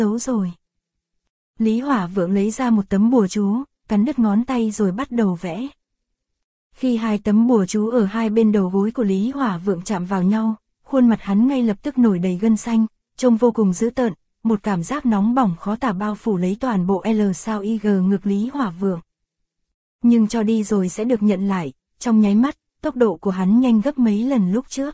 xấu rồi. Lý Hỏa Vượng lấy ra một tấm bùa chú, cắn đứt ngón tay rồi bắt đầu vẽ. Khi hai tấm bùa chú ở hai bên đầu gối của Lý Hỏa Vượng chạm vào nhau, khuôn mặt hắn ngay lập tức nổi đầy gân xanh, trông vô cùng dữ tợn, một cảm giác nóng bỏng khó tả bao phủ lấy toàn bộ L sao IG ngực Lý Hỏa Vượng. Nhưng cho đi rồi sẽ được nhận lại, trong nháy mắt, tốc độ của hắn nhanh gấp mấy lần lúc trước.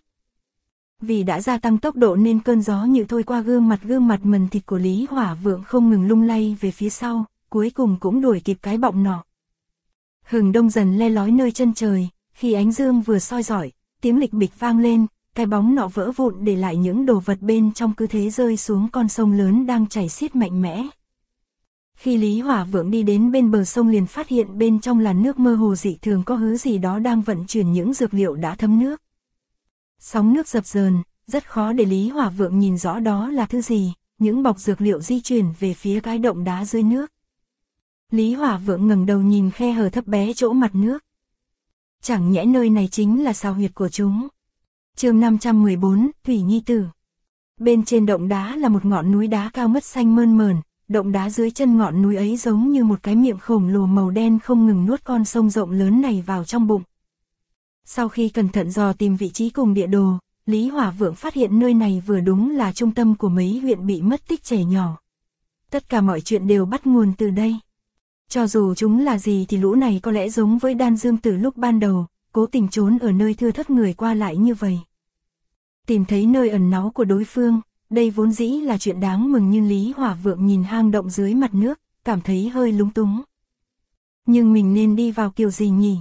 Vì đã gia tăng tốc độ nên cơn gió như thôi qua gương mặt mần thịt của Lý Hỏa Vượng không ngừng lung lay về phía sau, cuối cùng cũng đuổi kịp cái bọng nọ. Hừng đông dần le lói nơi chân trời, khi ánh dương vừa soi rọi, tiếng lịch bịch vang lên, cái bóng nọ vỡ vụn để lại những đồ vật bên trong cứ thế rơi xuống con sông lớn đang chảy xiết mạnh mẽ. Khi Lý Hỏa Vượng đi đến bên bờ sông liền phát hiện bên trong làn nước mơ hồ dị thường có thứ gì đó đang vận chuyển những dược liệu đã thấm nước. Sóng nước dập dờn, rất khó để Lý Hỏa Vượng nhìn rõ đó là thứ gì, những bọc dược liệu di chuyển về phía cái động đá dưới nước. Lý Hỏa Vượng ngẩng đầu nhìn khe hở thấp bé chỗ mặt nước. Chẳng nhẽ nơi này chính là sao huyệt của chúng. Chương 514, Thủy Nhi Tử. Bên trên động đá là một ngọn núi đá cao ngất xanh mơn mởn, động đá dưới chân ngọn núi ấy giống như một cái miệng khổng lồ màu đen không ngừng nuốt con sông rộng lớn này vào trong bụng. Sau khi cẩn thận dò tìm vị trí cùng địa đồ, Lý Hỏa Vượng phát hiện nơi này vừa đúng là trung tâm của mấy huyện bị mất tích trẻ nhỏ. Tất cả mọi chuyện đều bắt nguồn từ đây. Cho dù chúng là gì thì lũ này có lẽ giống với Đan Dương từ lúc ban đầu, cố tình trốn ở nơi thưa thớt người qua lại như vậy. Tìm thấy nơi ẩn náu của đối phương, đây vốn dĩ là chuyện đáng mừng nhưng Lý Hỏa Vượng nhìn hang động dưới mặt nước, cảm thấy hơi lúng túng. Nhưng mình nên đi vào kiểu gì nhỉ?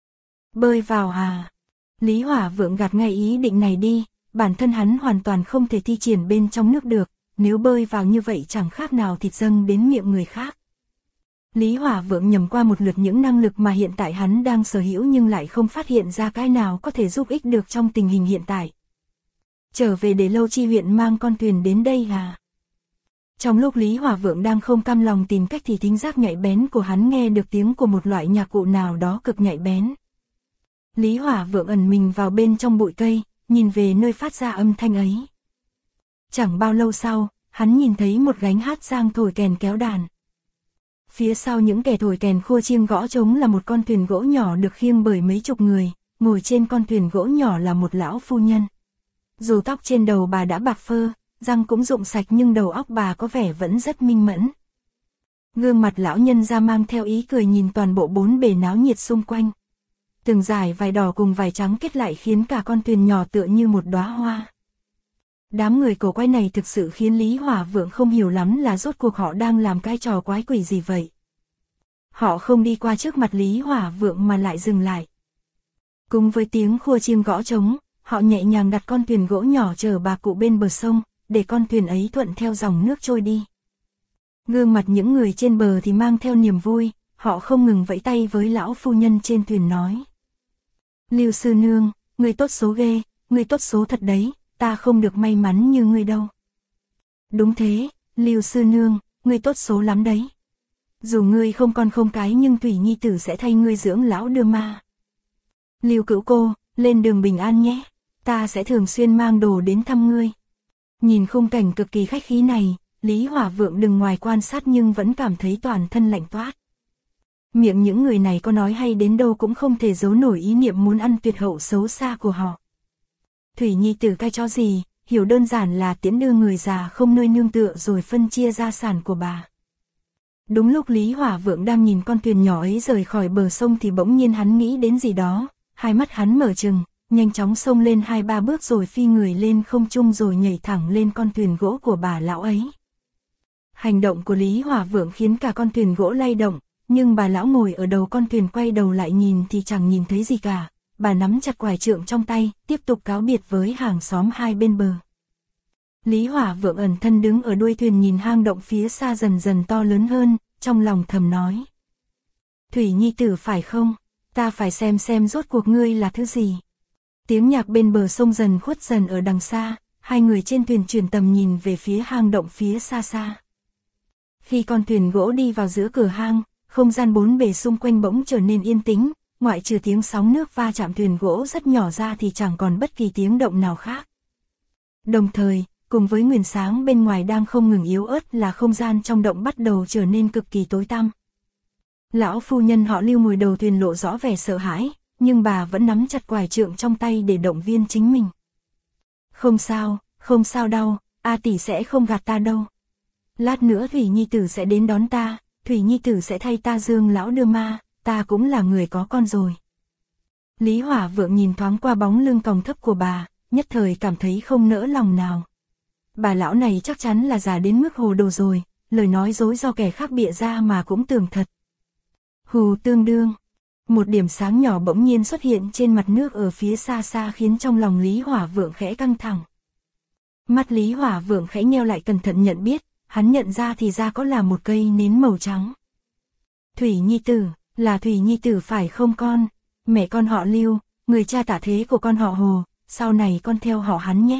Bơi vào à? Lý Hỏa Vượng gạt ngay ý định này đi, bản thân hắn hoàn toàn không thể thi triển bên trong nước được, nếu bơi vào như vậy chẳng khác nào thịt dâng đến miệng người khác. Lý Hỏa Vượng nhầm qua một lượt những năng lực mà hiện tại hắn đang sở hữu nhưng lại không phát hiện ra cái nào có thể giúp ích được trong tình hình hiện tại. Trở về để Lâu Chi huyện mang con thuyền đến đây à? Trong lúc Lý Hỏa Vượng đang không cam lòng tìm cách thì thính giác nhạy bén của hắn nghe được tiếng của một loại nhạc cụ nào đó cực nhạy bén. Lý Hỏa Vượng ẩn mình vào bên trong bụi cây, nhìn về nơi phát ra âm thanh ấy. Chẳng bao lâu sau, hắn nhìn thấy một gánh hát giang thổi kèn kéo đàn. Phía sau những kẻ thổi kèn khua chiêng gõ trống là một con thuyền gỗ nhỏ được khiêng bởi mấy chục người, ngồi trên con thuyền gỗ nhỏ là một lão phu nhân. Dù tóc trên đầu bà đã bạc phơ, răng cũng rụng sạch nhưng đầu óc bà có vẻ vẫn rất minh mẫn. Gương mặt lão nhân ra mang theo ý cười nhìn toàn bộ bốn bề náo nhiệt xung quanh. Từng dải vải đỏ cùng vải trắng kết lại khiến cả con thuyền nhỏ tựa như một đóa hoa. Đám người cổ quái này thực sự khiến Lý Hỏa Vượng không hiểu lắm là rốt cuộc họ đang làm cái trò quái quỷ gì vậy. Họ không đi qua trước mặt Lý Hỏa Vượng mà lại dừng lại. Cùng với tiếng khua chiêng gõ trống, họ nhẹ nhàng đặt con thuyền gỗ nhỏ chở bà cụ bên bờ sông, để con thuyền ấy thuận theo dòng nước trôi đi. Gương mặt những người trên bờ thì mang theo niềm vui, họ không ngừng vẫy tay với lão phu nhân trên thuyền nói. Lưu sư nương, ngươi tốt số ghê, ngươi tốt số thật đấy, ta không được may mắn như ngươi đâu. Đúng thế, Lưu sư nương, ngươi tốt số lắm đấy. Dù ngươi không con không cái nhưng Thủy Nhi Tử sẽ thay ngươi dưỡng lão đưa ma. Lưu cữu cô, lên đường bình an nhé, ta sẽ thường xuyên mang đồ đến thăm ngươi. Nhìn khung cảnh cực kỳ khách khí này, Lý Hỏa Vượng đừng ngoài quan sát nhưng vẫn cảm thấy toàn thân lạnh toát. Miệng những người này có nói hay đến đâu cũng không thể giấu nổi ý niệm muốn ăn tuyệt hậu xấu xa của họ. Thủy Nhi Tử cái chó gì, hiểu đơn giản là tiễn đưa người già không nơi nương tựa rồi phân chia gia sản của bà. Đúng lúc Lý Hỏa Vượng đang nhìn con thuyền nhỏ ấy rời khỏi bờ sông thì bỗng nhiên hắn nghĩ đến gì đó, hai mắt hắn mở trừng, nhanh chóng xông lên 2-3 bước rồi phi người lên không trung rồi nhảy thẳng lên con thuyền gỗ của bà lão ấy. Hành động của Lý Hỏa Vượng khiến cả con thuyền gỗ lay động, nhưng bà lão ngồi ở đầu con thuyền quay đầu lại nhìn thì chẳng nhìn thấy gì cả, bà nắm chặt quải trượng trong tay, tiếp tục cáo biệt với hàng xóm hai bên bờ. Lý Hỏa Vượng ẩn thân đứng ở đuôi thuyền nhìn hang động phía xa dần dần to lớn hơn, trong lòng thầm nói. Thủy Nhi Tử phải không? Ta phải xem rốt cuộc ngươi là thứ gì. Tiếng nhạc bên bờ sông dần khuất dần ở đằng xa, hai người trên thuyền chuyển tầm nhìn về phía hang động phía xa xa. Khi con thuyền gỗ đi vào giữa cửa hang, không gian bốn bề xung quanh bỗng trở nên yên tĩnh, ngoại trừ tiếng sóng nước va chạm thuyền gỗ rất nhỏ ra thì chẳng còn bất kỳ tiếng động nào khác. Đồng thời, cùng với nguyền sáng bên ngoài đang không ngừng yếu ớt là không gian trong động bắt đầu trở nên cực kỳ tối tăm. Lão phu nhân họ Lưu ngồi đầu thuyền lộ rõ vẻ sợ hãi, nhưng bà vẫn nắm chặt quải trượng trong tay để động viên chính mình. Không sao đâu, A tỷ sẽ không gạt ta đâu. Lát nữa Thủy Nhi tử sẽ đến đón ta, Thủy Nhi tử sẽ thay ta dương lão đưa ma, ta cũng là người có con rồi. Lý Hỏa Vượng nhìn thoáng qua bóng lưng còng thấp của bà, nhất thời cảm thấy không nỡ lòng nào. Bà lão này chắc chắn là già đến mức hồ đồ rồi, lời nói dối do kẻ khác bịa ra mà cũng tưởng thật. Hù tương đương. Một điểm sáng nhỏ bỗng nhiên xuất hiện trên mặt nước ở phía xa xa khiến trong lòng Lý Hỏa Vượng khẽ căng thẳng. Mắt Lý Hỏa Vượng khẽ nheo lại cẩn thận nhận biết, hắn nhận ra thì ra có là một cây nến màu trắng. Thủy Nhi tử, là Thủy Nhi tử phải không con? Mẹ con họ Lưu, người cha tả thế của con họ Hồ, sau này con theo họ hắn nhé.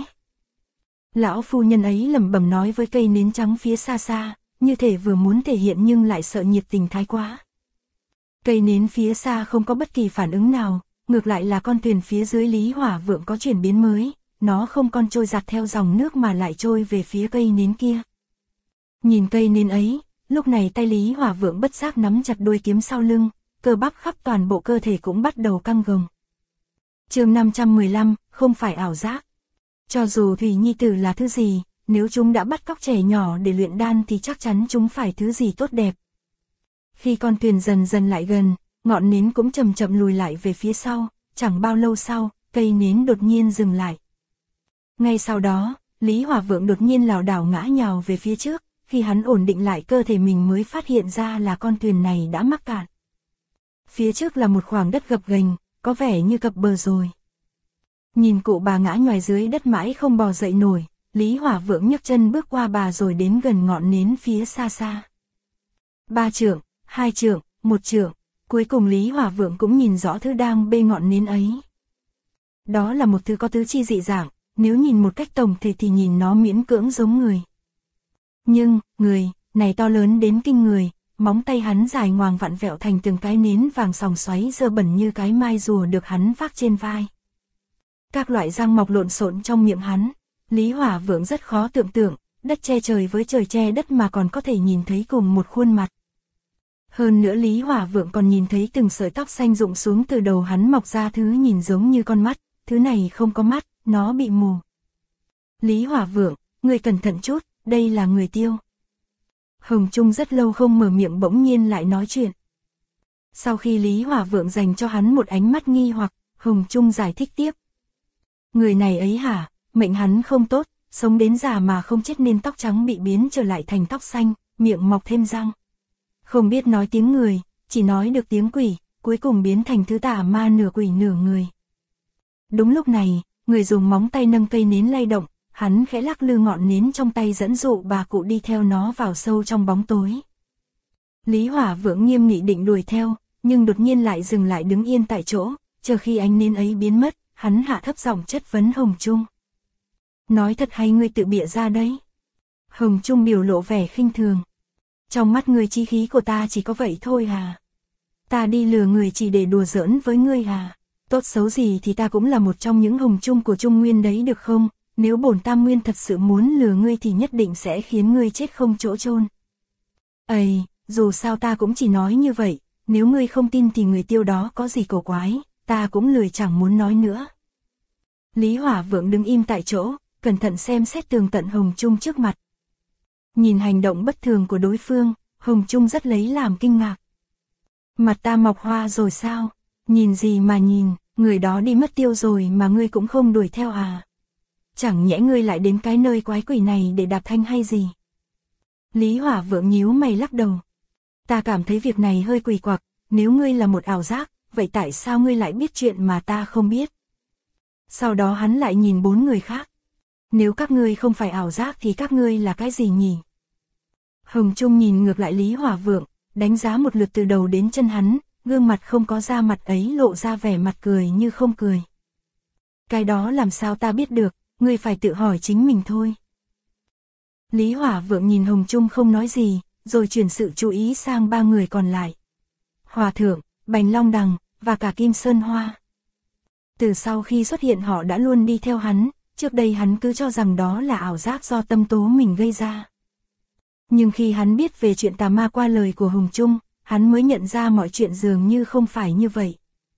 Lão phu nhân ấy lẩm bẩm nói với cây nến trắng phía xa xa, như thể vừa muốn thể hiện nhưng lại sợ nhiệt tình thái quá. Cây nến phía xa không có bất kỳ phản ứng nào, ngược lại là con thuyền phía dưới Lý Hỏa Vượng có chuyển biến mới, nó không còn trôi giạt theo dòng nước mà lại trôi về phía cây nến kia. Nhìn cây nến ấy, lúc này tay Lý Hỏa Vượng bất giác nắm chặt đuôi kiếm sau lưng, cơ bắp khắp toàn bộ cơ thể cũng bắt đầu căng gồng. Chương 515, không phải ảo giác. Cho dù Thủy Nhi tử là thứ gì, nếu chúng đã bắt cóc trẻ nhỏ để luyện đan thì chắc chắn chúng phải thứ gì tốt đẹp. Khi con thuyền dần dần lại gần, ngọn nến cũng chậm chậm lùi lại về phía sau, chẳng bao lâu sau, cây nến đột nhiên dừng lại. Ngay sau đó, Lý Hỏa Vượng đột nhiên lảo đảo ngã nhào về phía trước, khi hắn ổn định lại cơ thể mình mới phát hiện ra là con thuyền này đã mắc cạn. Phía trước là một khoảng đất gập ghềnh, có vẻ như cập bờ rồi. Nhìn cụ bà ngã nhòi dưới đất mãi không bò dậy nổi, Lý Hỏa Vượng nhấc chân bước qua bà rồi đến gần ngọn nến phía xa xa. 3 trượng, 2 trượng, 1 trượng, cuối cùng Lý Hỏa Vượng cũng nhìn rõ thứ đang bê ngọn nến ấy. Đó là một thứ có tứ chi dị dạng, nếu nhìn một cách tổng thể thì nhìn nó miễn cưỡng giống người. Nhưng, người này to lớn đến kinh người, móng tay hắn dài ngoằng vặn vẹo thành từng cái nến vàng sòng xoáy dơ bẩn như cái mai rùa được hắn vác trên vai. Các loại răng mọc lộn xộn trong miệng hắn, Lý Hỏa Vượng rất khó tưởng tượng, đất che trời với trời che đất mà còn có thể nhìn thấy cùng một khuôn mặt. Hơn nữa Lý Hỏa Vượng còn nhìn thấy từng sợi tóc xanh rụng xuống từ đầu hắn mọc ra thứ nhìn giống như con mắt, thứ này không có mắt, nó bị mù. Lý Hỏa Vượng, người cẩn thận chút, đây là người Tiêu. Hồng Trung rất lâu không mở miệng bỗng nhiên lại nói chuyện. Sau khi Lý Hỏa Vượng dành cho hắn một ánh mắt nghi hoặc, Hồng Trung giải thích tiếp. Người này ấy hả, mệnh hắn không tốt, sống đến già mà không chết nên tóc trắng bị biến trở lại thành tóc xanh, miệng mọc thêm răng. Không biết nói tiếng người, chỉ nói được tiếng quỷ, cuối cùng biến thành thứ tà ma nửa quỷ nửa người. Đúng lúc này, người dùng móng tay nâng cây nến lay động, hắn khẽ lắc lư ngọn nến trong tay dẫn dụ bà cụ đi theo nó vào sâu trong bóng tối. Lý Hỏa Vượng nghiêm nghị định đuổi theo, nhưng đột nhiên lại dừng lại đứng yên tại chỗ, chờ khi ánh nến ấy biến mất, hắn hạ thấp giọng chất vấn Hồng Trung. Nói thật hay ngươi tự bịa ra đấy? Hồng Trung biểu lộ vẻ khinh thường. Trong mắt người chí khí của ta chỉ có vậy thôi à? Ta đi lừa người chỉ để đùa giỡn với ngươi à? Tốt xấu gì thì ta cũng là một trong những Hồng Trung của Trung Nguyên đấy được không? Nếu bổn Tam Nguyên thật sự muốn lừa ngươi thì nhất định sẽ khiến ngươi chết không chỗ chôn. Ây, dù sao ta cũng chỉ nói như vậy, nếu ngươi không tin thì người Tiêu đó có gì cổ quái, ta cũng lười chẳng muốn nói nữa. Lý Hỏa Vượng đứng im tại chỗ, cẩn thận xem xét tường tận Hồng Trung trước mặt. Nhìn hành động bất thường của đối phương, Hồng Trung rất lấy làm kinh ngạc. Mặt ta mọc hoa rồi sao? Nhìn gì mà nhìn, người đó đi mất tiêu rồi mà ngươi cũng không đuổi theo à? Chẳng nhẽ ngươi lại đến cái nơi quái quỷ này để đạp thanh hay gì? Lý Hỏa Vượng nhíu mày lắc đầu. Ta cảm thấy việc này hơi quỷ quặc, nếu ngươi là một ảo giác, vậy tại sao ngươi lại biết chuyện mà ta không biết? Sau đó hắn lại nhìn 4 người khác. Nếu các ngươi không phải ảo giác thì các ngươi là cái gì nhỉ? Hồng Trung nhìn ngược lại Lý Hỏa Vượng, đánh giá một lượt từ đầu đến chân hắn, gương mặt không có da mặt ấy lộ ra vẻ mặt cười như không cười. Cái đó làm sao ta biết được, ngươi phải tự hỏi chính mình thôi. Lý Hỏa Vượng nhìn Hồng Trung không nói gì, rồi chuyển sự chú ý sang 3 người còn lại. Hòa Thượng, Bành Long Đằng, và cả Kim Sơn Hoa. Từ sau khi xuất hiện họ đã luôn đi theo hắn, trước đây hắn cứ cho rằng đó là ảo giác do tâm tố mình gây ra. Nhưng khi hắn biết về chuyện tà ma qua lời của Hồng Trung, hắn mới nhận ra mọi chuyện dường như không phải như vậy.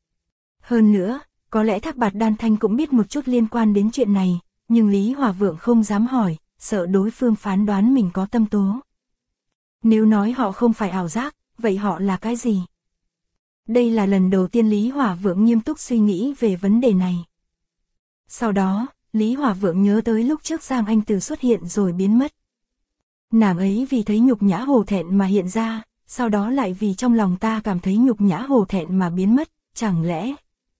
Hơn nữa, có lẽ Thác Bạt Đan Thanh cũng biết một chút liên quan đến chuyện này, nhưng Lý Hỏa Vượng không dám hỏi, sợ đối phương phán đoán mình có tâm tố. Nếu nói họ không phải ảo giác, vậy họ là cái gì? Đây là lần đầu tiên Lý Hỏa Vượng nghiêm túc suy nghĩ về vấn đề này. Sau đó, Lý Hỏa Vượng nhớ tới lúc trước Giang Anh Từ xuất hiện rồi biến mất. Nàng ấy vì thấy nhục nhã hổ thẹn mà hiện ra, sau đó lại vì trong lòng ta cảm thấy nhục nhã hổ thẹn mà biến mất, chẳng lẽ...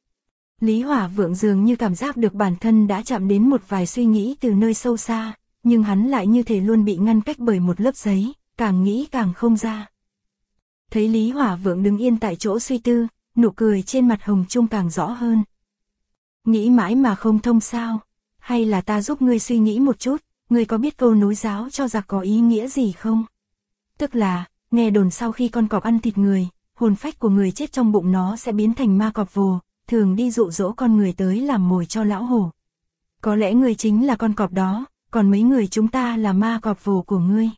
Lý Hỏa Vượng dường như cảm giác được bản thân đã chạm đến một vài suy nghĩ từ nơi sâu xa, nhưng hắn lại như thể luôn bị ngăn cách bởi một lớp giấy, càng nghĩ càng không ra. Thấy Lý Hỏa Vượng đứng yên tại chỗ suy tư, nụ cười trên mặt Hồng Trung càng rõ hơn. Nghĩ mãi mà không thông sao? Hay là ta giúp ngươi suy nghĩ một chút, ngươi có biết câu nối giáo cho giặc có ý nghĩa gì không? Tức là, nghe đồn sau khi con cọp ăn thịt người, hồn phách của người chết trong bụng nó sẽ biến thành ma cọp vồ, thường đi dụ dỗ con người tới làm mồi cho lão hổ. Có lẽ ngươi chính là con cọp đó, còn mấy người chúng ta là ma cọp vồ của ngươi.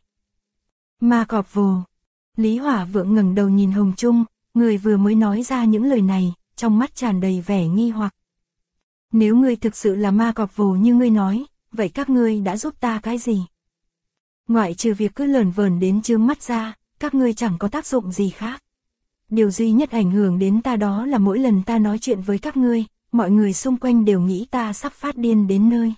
Ma cọp vồ. Lý Hỏa Vượng ngẩng đầu nhìn Hồng Trung, người vừa mới nói ra những lời này, trong mắt tràn đầy vẻ nghi hoặc. Nếu ngươi thực sự là ma cọp vồ như ngươi nói, vậy các ngươi đã giúp ta cái gì? Ngoại trừ việc cứ lởn vởn đến chướng mắt ra, các ngươi chẳng có tác dụng gì khác. Điều duy nhất ảnh hưởng đến ta đó là mỗi lần ta nói chuyện với các ngươi, mọi người xung quanh đều nghĩ ta sắp phát điên đến nơi.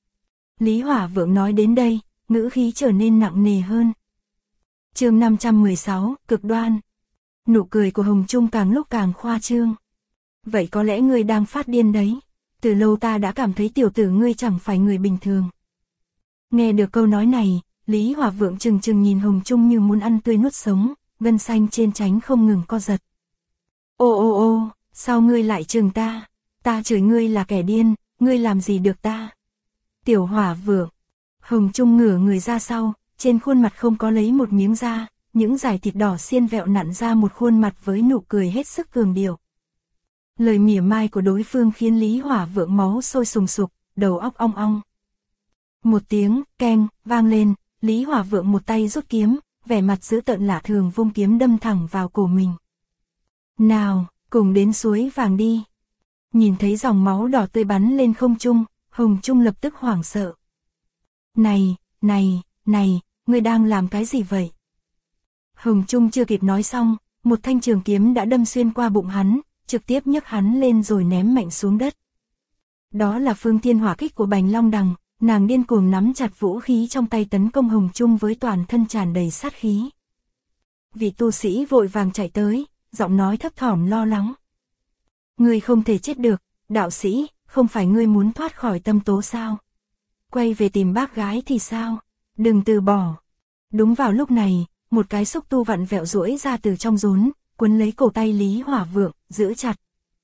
Lý Hỏa Vượng nói đến đây, ngữ khí trở nên nặng nề hơn. Chương 516, cực đoan. Nụ cười của Hồng Trung càng lúc càng khoa trương. Vậy có lẽ ngươi đang phát điên đấy. Từ lâu ta đã cảm thấy tiểu tử ngươi chẳng phải người bình thường. Nghe được câu nói này, Lý Hỏa Vượng trừng trừng nhìn Hồng Trung như muốn ăn tươi nuốt sống, gân xanh trên trán không ngừng co giật. Ô, sao ngươi lại trừng ta? Ta chửi ngươi là kẻ điên, ngươi làm gì được ta? Tiểu Hỏa Vượng. Hồng Trung ngửa người ra sau, trên khuôn mặt không có lấy một miếng da, những dải thịt đỏ xiên vẹo nặn ra một khuôn mặt với nụ cười hết sức cường điệu. Lời mỉa mai của đối phương khiến Lý Hỏa Vượng máu sôi sùng sục, đầu óc ong ong. Một tiếng keng vang lên, Lý Hỏa Vượng một tay rút kiếm, vẻ mặt dữ tợn lạ thường vung kiếm đâm thẳng vào cổ mình. Nào, cùng đến suối vàng đi. Nhìn thấy dòng máu đỏ tươi bắn lên không trung, Hồng Trung lập tức hoảng sợ. Này, ngươi đang làm cái gì vậy? Hồng Trung chưa kịp nói xong, một thanh trường kiếm đã đâm xuyên qua bụng hắn, trực tiếp nhấc hắn lên rồi ném mạnh xuống đất. Đó là phương thiên hỏa kích của Bành Long Đằng, nàng điên cuồng nắm chặt vũ khí trong tay tấn công Hồng Trung với toàn thân tràn đầy sát khí. Vị tu sĩ vội vàng chạy tới, giọng nói thấp thỏm lo lắng. Ngươi không thể chết được, đạo sĩ, không phải ngươi muốn thoát khỏi tâm tố sao? Quay về tìm bác gái thì sao? Đừng từ bỏ. Đúng vào lúc này, một cái xúc tu vặn vẹo duỗi ra từ trong rốn, quấn lấy cổ tay Lý Hỏa Vượng, giữ chặt.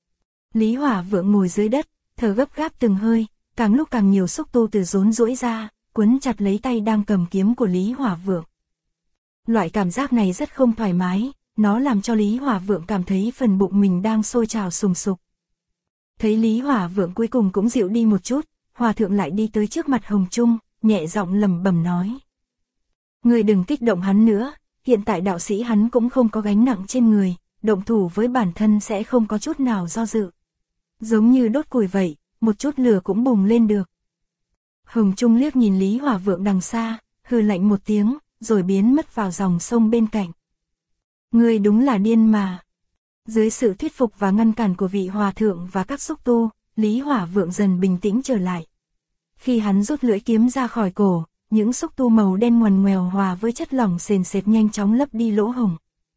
Lý Hỏa Vượng ngồi dưới đất, thở gấp gáp từng hơi, càng lúc càng nhiều xúc tu từ rốn duỗi ra, quấn chặt lấy tay đang cầm kiếm của Lý Hỏa Vượng. Loại cảm giác này rất không thoải mái, nó làm cho Lý Hỏa Vượng cảm thấy phần bụng mình đang sôi trào sùng sục. Thấy Lý Hỏa Vượng cuối cùng cũng dịu đi một chút, Hòa Thượng lại đi tới trước mặt Hồng Trung, nhẹ giọng lẩm bẩm nói. Ngươi đừng kích động hắn nữa, hiện tại đạo sĩ hắn cũng không có gánh nặng trên người, động thủ với bản thân sẽ không có chút nào do dự. Giống như đốt củi vậy, một chút lửa cũng bùng lên được. Hồng Trung liếc nhìn Lý Hỏa Vượng đằng xa, hừ lạnh một tiếng, rồi biến mất vào dòng sông bên cạnh. Ngươi đúng là điên mà. Dưới sự thuyết phục và ngăn cản của vị hòa thượng và các xúc tu, Lý Hỏa Vượng dần bình tĩnh trở lại. Khi hắn rút lưỡi kiếm ra khỏi cổ, những xúc tu màu đen ngoằn ngoèo hòa với chất lỏng sền sệt nhanh chóng lấp đi lỗ hổng.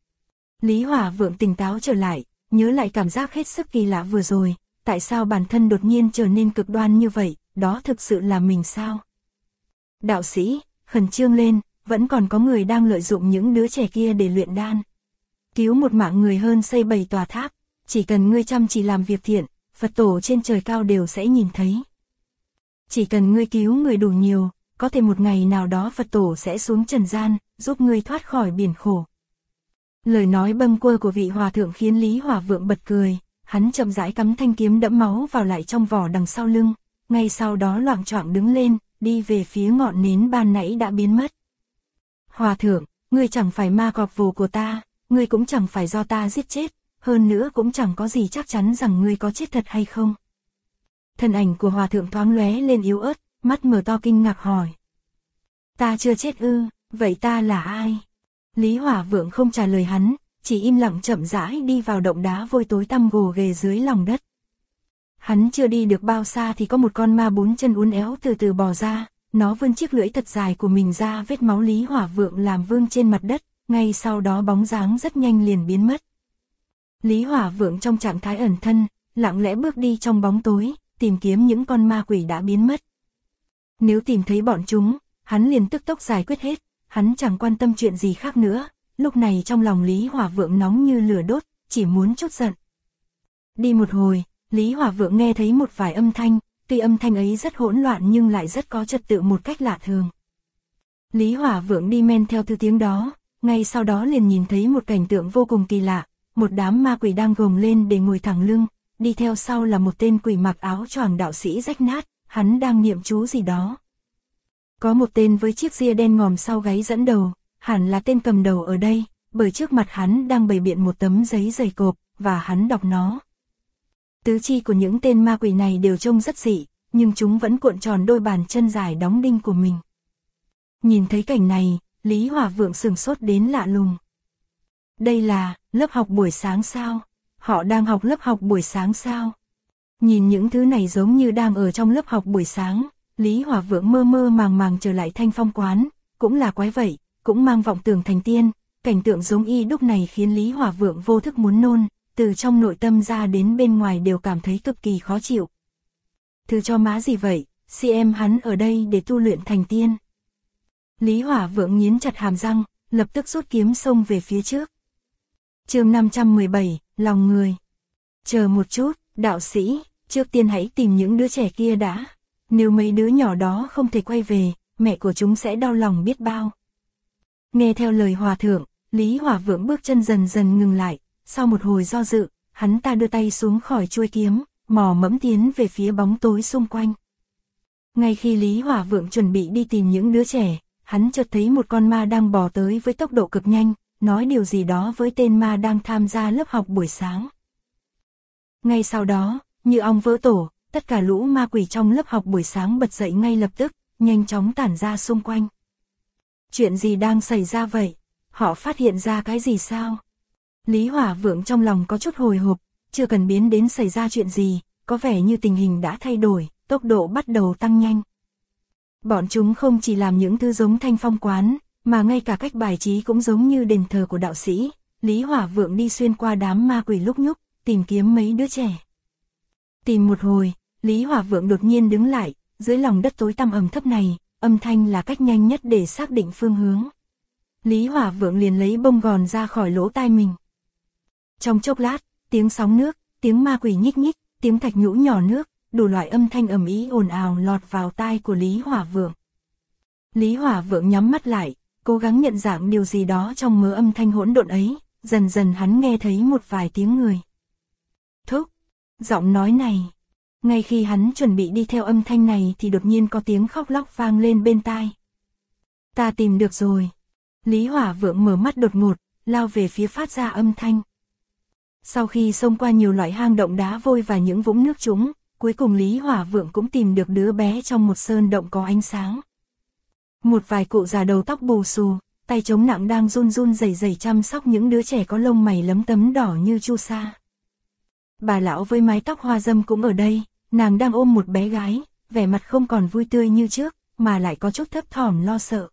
Lý Hỏa Vượng tỉnh táo trở lại, nhớ lại cảm giác hết sức kỳ lạ vừa rồi, tại sao bản thân đột nhiên trở nên cực đoan như vậy, đó thực sự là mình sao? Đạo sĩ, khẩn trương lên, vẫn còn có người đang lợi dụng những đứa trẻ kia để luyện đan. Cứu một mạng người hơn xây 7 tòa tháp, chỉ cần ngươi chăm chỉ làm việc thiện, Phật tổ trên trời cao đều sẽ nhìn thấy. Chỉ cần ngươi cứu người đủ nhiều, có thể một ngày nào đó Phật tổ sẽ xuống trần gian, giúp ngươi thoát khỏi biển khổ. Lời nói bâng quơ của vị hòa thượng khiến Lý Hỏa Vượng bật cười, hắn chậm rãi cắm thanh kiếm đẫm máu vào lại trong vỏ đằng sau lưng, ngay sau đó loạng choạng đứng lên, đi về phía ngọn nến ban nãy đã biến mất. Hòa thượng, ngươi chẳng phải ma cọp vồ của ta, ngươi cũng chẳng phải do ta giết chết, hơn nữa cũng chẳng có gì chắc chắn rằng ngươi có chết thật hay không. Thân ảnh của hòa thượng thoáng lóe lên yếu ớt, mắt mở to kinh ngạc hỏi. Ta chưa chết ư, vậy ta là ai? Lý Hỏa Vượng không trả lời hắn, chỉ im lặng chậm rãi đi vào động đá vôi tối tăm gồ ghề dưới lòng đất. Hắn chưa đi được bao xa thì có một con ma bốn chân uốn éo từ từ bò ra, nó vươn chiếc lưỡi thật dài của mình ra vết máu Lý Hỏa Vượng làm vương trên mặt đất, ngay sau đó bóng dáng rất nhanh liền biến mất. Lý Hỏa Vượng trong trạng thái ẩn thân, lặng lẽ bước đi trong bóng tối, tìm kiếm những con ma quỷ đã biến mất. Nếu tìm thấy bọn chúng, hắn liền tức tốc giải quyết hết, hắn chẳng quan tâm chuyện gì khác nữa, lúc này trong lòng Lý Hỏa Vượng nóng như lửa đốt, chỉ muốn trút giận. Đi một hồi, Lý Hỏa Vượng nghe thấy một vài âm thanh, tuy âm thanh ấy rất hỗn loạn nhưng lại rất có trật tự một cách lạ thường. Lý Hỏa Vượng đi men theo thứ tiếng đó, ngay sau đó liền nhìn thấy một cảnh tượng vô cùng kỳ lạ, một đám ma quỷ đang gồng lên để ngồi thẳng lưng, đi theo sau là một tên quỷ mặc áo choàng đạo sĩ rách nát, hắn đang niệm chú gì đó. Có một tên với chiếc ria đen ngòm sau gáy dẫn đầu, hẳn là tên cầm đầu ở đây, bởi trước mặt hắn đang bày biện một tấm giấy dày cộp, và hắn đọc nó. Tứ chi của những tên ma quỷ này đều trông rất dị, nhưng chúng vẫn cuộn tròn đôi bàn chân dài đóng đinh của mình. Nhìn thấy cảnh này, Lý Hỏa Vượng sửng sốt đến lạ lùng. Đây là lớp học buổi sáng sao? Họ đang học lớp học buổi sáng sao? Nhìn những thứ này giống như đang ở trong lớp học buổi sáng, Lý Hỏa Vượng mơ mơ màng màng trở lại Thanh Phong quán, cũng là quái vậy, cũng mang vọng tưởng thành tiên, cảnh tượng giống y đúc này khiến Lý Hỏa Vượng vô thức muốn nôn, từ trong nội tâm ra đến bên ngoài đều cảm thấy cực kỳ khó chịu. Thứ cho má gì vậy, xem hắn ở đây để tu luyện thành tiên. Lý Hỏa Vượng nghiến chặt hàm răng, lập tức rút kiếm xông về phía trước. Chương 517, lòng người. Chờ một chút, đạo sĩ, trước tiên hãy tìm những đứa trẻ kia đã. Nếu mấy đứa nhỏ đó không thể quay về, mẹ của chúng sẽ đau lòng biết bao. Nghe theo lời hòa thượng, Lý Hỏa Vượng bước chân dần dần ngừng lại, sau một hồi do dự, hắn ta đưa tay xuống khỏi chuôi kiếm, mò mẫm tiến về phía bóng tối xung quanh. Ngay khi Lý Hỏa Vượng chuẩn bị đi tìm những đứa trẻ, hắn chợt thấy một con ma đang bò tới với tốc độ cực nhanh, nói điều gì đó với tên ma đang tham gia lớp học buổi sáng. Ngay sau đó, như ong vỡ tổ, tất cả lũ ma quỷ trong lớp học buổi sáng bật dậy ngay lập tức, nhanh chóng tản ra xung quanh. Chuyện gì đang xảy ra vậy? Họ phát hiện ra cái gì sao? Lý Hỏa Vượng trong lòng có chút hồi hộp, chưa cần biến đến xảy ra chuyện gì, có vẻ như tình hình đã thay đổi, tốc độ bắt đầu tăng nhanh. Bọn chúng không chỉ làm những thứ giống Thanh Phong quán, mà ngay cả cách bài trí cũng giống như đền thờ của đạo sĩ. Lý Hỏa Vượng đi xuyên qua đám ma quỷ lúc nhúc, tìm kiếm mấy đứa trẻ. Tìm một hồi, Lý Hỏa Vượng đột nhiên đứng lại, dưới lòng đất tối tăm ẩm thấp này, âm thanh là cách nhanh nhất để xác định phương hướng. Lý Hỏa Vượng liền lấy bông gòn ra khỏi lỗ tai mình. Trong chốc lát, tiếng sóng nước, tiếng ma quỷ nhích nhích, tiếng thạch nhũ nhỏ nước, đủ loại âm thanh ầm ĩ ồn ào lọt vào tai của Lý Hỏa Vượng. Lý Hỏa Vượng nhắm mắt lại, cố gắng nhận dạng điều gì đó trong mớ âm thanh hỗn độn ấy, dần dần hắn nghe thấy một vài tiếng người. Thúc, giọng nói này. Ngay khi hắn chuẩn bị đi theo âm thanh này thì đột nhiên có tiếng khóc lóc vang lên bên tai. Ta tìm được rồi. Lý Hỏa Vượng mở mắt đột ngột, lao về phía phát ra âm thanh. Sau khi xông qua nhiều loại hang động đá vôi và những vũng nước trũng, cuối cùng Lý Hỏa Vượng cũng tìm được đứa bé trong một sơn động có ánh sáng. Một vài cụ già đầu tóc bù xù, tay chống nặng đang run run rẩy rẩy chăm sóc những đứa trẻ có lông mày lấm tấm đỏ như chu sa. Bà lão với mái tóc hoa râm cũng ở đây, nàng đang ôm một bé gái, vẻ mặt không còn vui tươi như trước, mà lại có chút thấp thỏm lo sợ.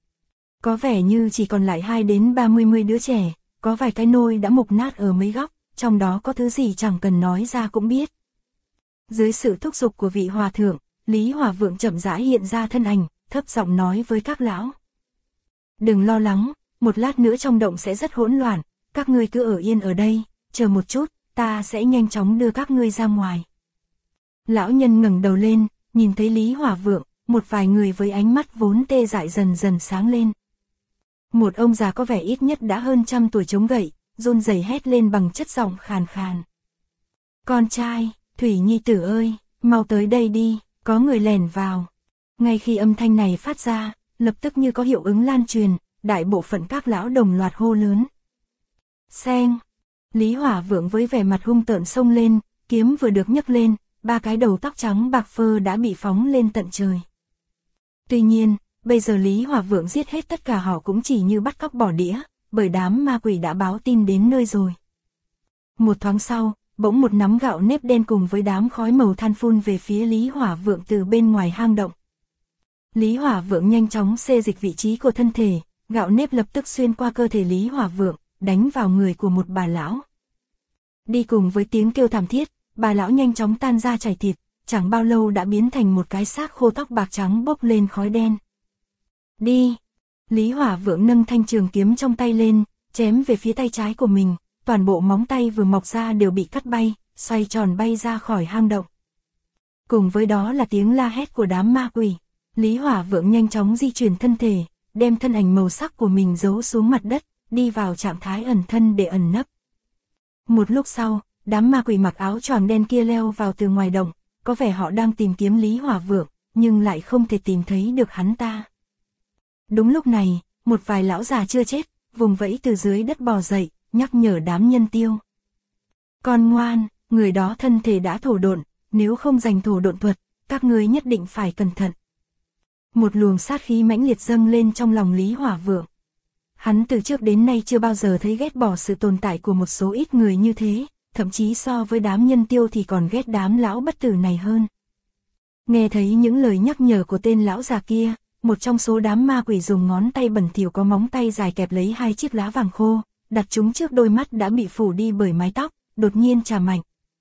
Có vẻ như chỉ còn lại 20 đến 30 đứa trẻ, có vài cái nôi đã mục nát ở mấy góc, trong đó có thứ gì chẳng cần nói ra cũng biết. Dưới sự thúc giục của vị hòa thượng, Lý Hỏa Vượng chậm rãi hiện ra thân ảnh, thấp giọng nói với các lão. Đừng lo lắng, một lát nữa trong động sẽ rất hỗn loạn, các ngươi cứ ở yên ở đây, chờ một chút, ta sẽ nhanh chóng đưa các ngươi ra ngoài. Lão nhân ngẩng đầu lên, nhìn thấy Lý Hỏa Vượng, một vài người với ánh mắt vốn tê dại dần dần sáng lên. Một ông già có vẻ ít nhất đã hơn 100 tuổi chống gậy, run rẩy hét lên bằng chất giọng khàn khàn. Con trai, Thủy Nhi tử ơi, mau tới đây đi, Có người lẻn vào. Ngay khi âm thanh này phát ra, lập tức như có hiệu ứng lan truyền, đại bộ phận các lão đồng loạt hô lớn. Xeng! Lý Hỏa Vượng với vẻ mặt hung tợn xông lên, kiếm vừa được nhấc lên, 3 cái đầu tóc trắng bạc phơ đã bị phóng lên tận trời. Tuy nhiên, bây giờ Lý Hỏa Vượng giết hết tất cả họ cũng chỉ như bắt cóc bỏ đĩa, bởi đám ma quỷ đã báo tin đến nơi rồi. Một thoáng sau, bỗng một nắm gạo nếp đen cùng với đám khói màu than phun về phía Lý Hỏa Vượng từ bên ngoài hang động. Lý Hỏa Vượng nhanh chóng xê dịch vị trí của thân thể, gạo nếp lập tức xuyên qua cơ thể Lý Hỏa Vượng, đánh vào người của một bà lão. Đi cùng với tiếng kêu thảm thiết, bà lão nhanh chóng tan ra chảy thịt, chẳng bao lâu đã biến thành một cái xác khô tóc bạc trắng bốc lên khói đen. Đi! Lý Hỏa Vượng nâng thanh trường kiếm trong tay lên, chém về phía tay trái của mình, toàn bộ móng tay vừa mọc ra đều bị cắt bay, xoay tròn bay ra khỏi hang động. Cùng với đó là tiếng la hét của đám ma quỷ. Lý Hỏa Vượng nhanh chóng di chuyển thân thể, đem thân ảnh màu sắc của mình giấu xuống mặt đất, đi vào trạng thái ẩn thân để ẩn nấp. Một lúc sau, đám ma quỷ mặc áo choàng đen kia leo vào từ ngoài động, có vẻ họ đang tìm kiếm Lý Hỏa Vượng, nhưng lại không thể tìm thấy được hắn ta. Đúng lúc này, một vài lão già chưa chết, vùng vẫy từ dưới đất bò dậy, nhắc nhở đám nhân tiêu. Con ngoan, người đó thân thể đã thổ độn, nếu không giành thổ độn thuật, các ngươi nhất định phải cẩn thận. Một luồng sát khí mãnh liệt dâng lên trong lòng Lý Hỏa Vượng. Hắn từ trước đến nay chưa bao giờ thấy ghét bỏ sự tồn tại của một số ít người như thế, thậm chí so với đám nhân tiêu thì còn ghét đám lão bất tử này hơn. Nghe thấy những lời nhắc nhở của tên lão già kia, một trong số đám ma quỷ dùng ngón tay bẩn thỉu có móng tay dài kẹp lấy 2 chiếc lá vàng khô, đặt chúng trước đôi mắt đã bị phủ đi bởi mái tóc, đột nhiên chà mạnh.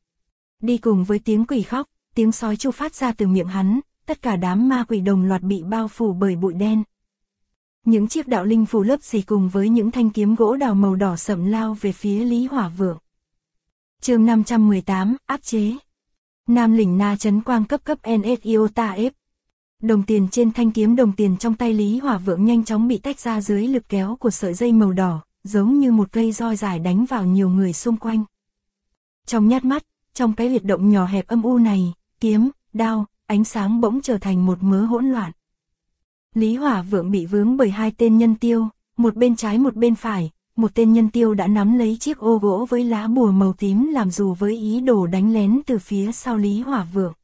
Đi cùng với tiếng quỷ khóc, tiếng sói chu phát ra từ miệng hắn, tất cả đám ma quỷ đồng loạt bị bao phủ bởi bụi đen. Những chiếc đạo linh phù lớp xì cùng với những thanh kiếm gỗ đào màu đỏ sẫm lao về phía Lý Hỏa Vượng. Chương 518, áp chế. Nam lĩnh na chấn quang cấp NSIOTA F. Đồng tiền trên thanh kiếm đồng tiền trong tay Lý Hỏa Vượng nhanh chóng bị tách ra dưới lực kéo của sợi dây màu đỏ, giống như một cây roi dài đánh vào nhiều người xung quanh. Trong nhát mắt, trong cái huyệt động nhỏ hẹp âm u này, kiếm, đao, ánh sáng bỗng trở thành một mớ hỗn loạn. Lý Hỏa Vượng bị vướng bởi 2 tên nhân tiêu, một bên trái một bên phải, một tên nhân tiêu đã nắm lấy chiếc ô gỗ với lá bùa màu tím làm dù với ý đồ đánh lén từ phía sau Lý Hỏa Vượng.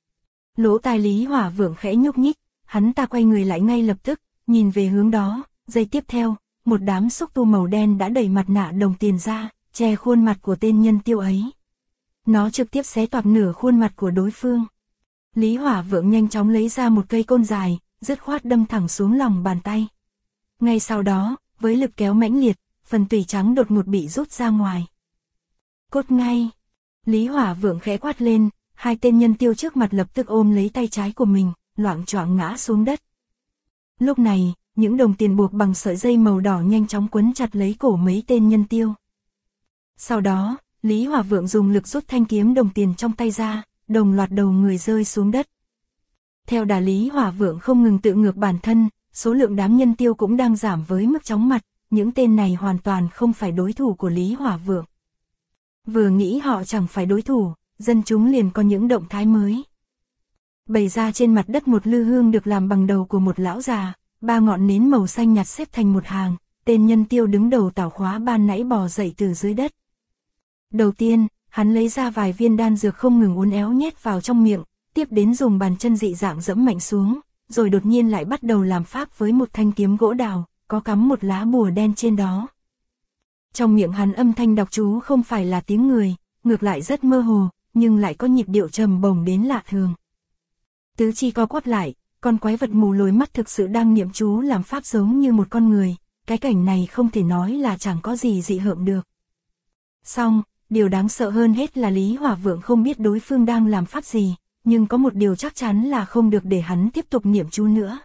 Lỗ tai Lý Hỏa Vượng khẽ nhúc nhích, hắn ta quay người lại ngay lập tức, nhìn về hướng đó, giây tiếp theo, một đám xúc tu màu đen đã đẩy mặt nạ đồng tiền ra, che khuôn mặt của tên nhân tiêu ấy. Nó trực tiếp xé toạc nửa khuôn mặt của đối phương. Lý Hỏa Vượng nhanh chóng lấy ra một cây côn dài, dứt khoát đâm thẳng xuống lòng bàn tay. Ngay sau đó, với lực kéo mãnh liệt, phần tủy trắng đột ngột bị rút ra ngoài. Cốt ngay! Lý Hỏa Vượng khẽ quát lên, 2 tên nhân tiêu trước mặt lập tức ôm lấy tay trái của mình, loạng choạng ngã xuống đất. Lúc này, những đồng tiền buộc bằng sợi dây màu đỏ nhanh chóng quấn chặt lấy cổ mấy tên nhân tiêu. Sau đó, Lý Hỏa Vượng dùng lực rút thanh kiếm đồng tiền trong tay ra, đồng loạt đầu người rơi xuống đất. Theo đà Lý Hỏa Vượng không ngừng tự ngược bản thân, số lượng đám nhân tiêu cũng đang giảm với mức chóng mặt, những tên này hoàn toàn không phải đối thủ của Lý Hỏa Vượng. Vừa nghĩ họ chẳng phải đối thủ, dân chúng liền có những động thái mới. Bày ra trên mặt đất một lư hương được làm bằng đầu của một lão già, 3 ngọn nến màu xanh nhạt xếp thành một hàng, tên nhân tiêu đứng đầu tảo khóa ban nãy bò dậy từ dưới đất. Đầu tiên, hắn lấy ra vài viên đan dược không ngừng uốn éo nhét vào trong miệng, tiếp đến dùng bàn chân dị dạng dẫm mạnh xuống, rồi đột nhiên lại bắt đầu làm pháp với một thanh kiếm gỗ đào, có cắm một lá bùa đen trên đó. Trong miệng hắn âm thanh đọc chú không phải là tiếng người, ngược lại rất mơ hồ, nhưng lại có nhịp điệu trầm bổng đến lạ thường. Tứ chi co quắp lại, con quái vật mù lồi mắt thực sự đang niệm chú làm pháp giống như một con người, cái cảnh này không thể nói là chẳng có gì dị hợm được. Song, điều đáng sợ hơn hết là Lý Hỏa Vượng không biết đối phương đang làm pháp gì, nhưng có một điều chắc chắn là không được để hắn tiếp tục niệm chú nữa.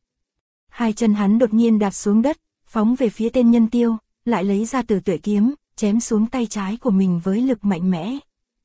2 chân hắn đột nhiên đạp xuống đất, phóng về phía tên nhân tiêu, lại lấy ra Tử Tuệ kiếm, chém xuống tay trái của mình với lực mạnh mẽ.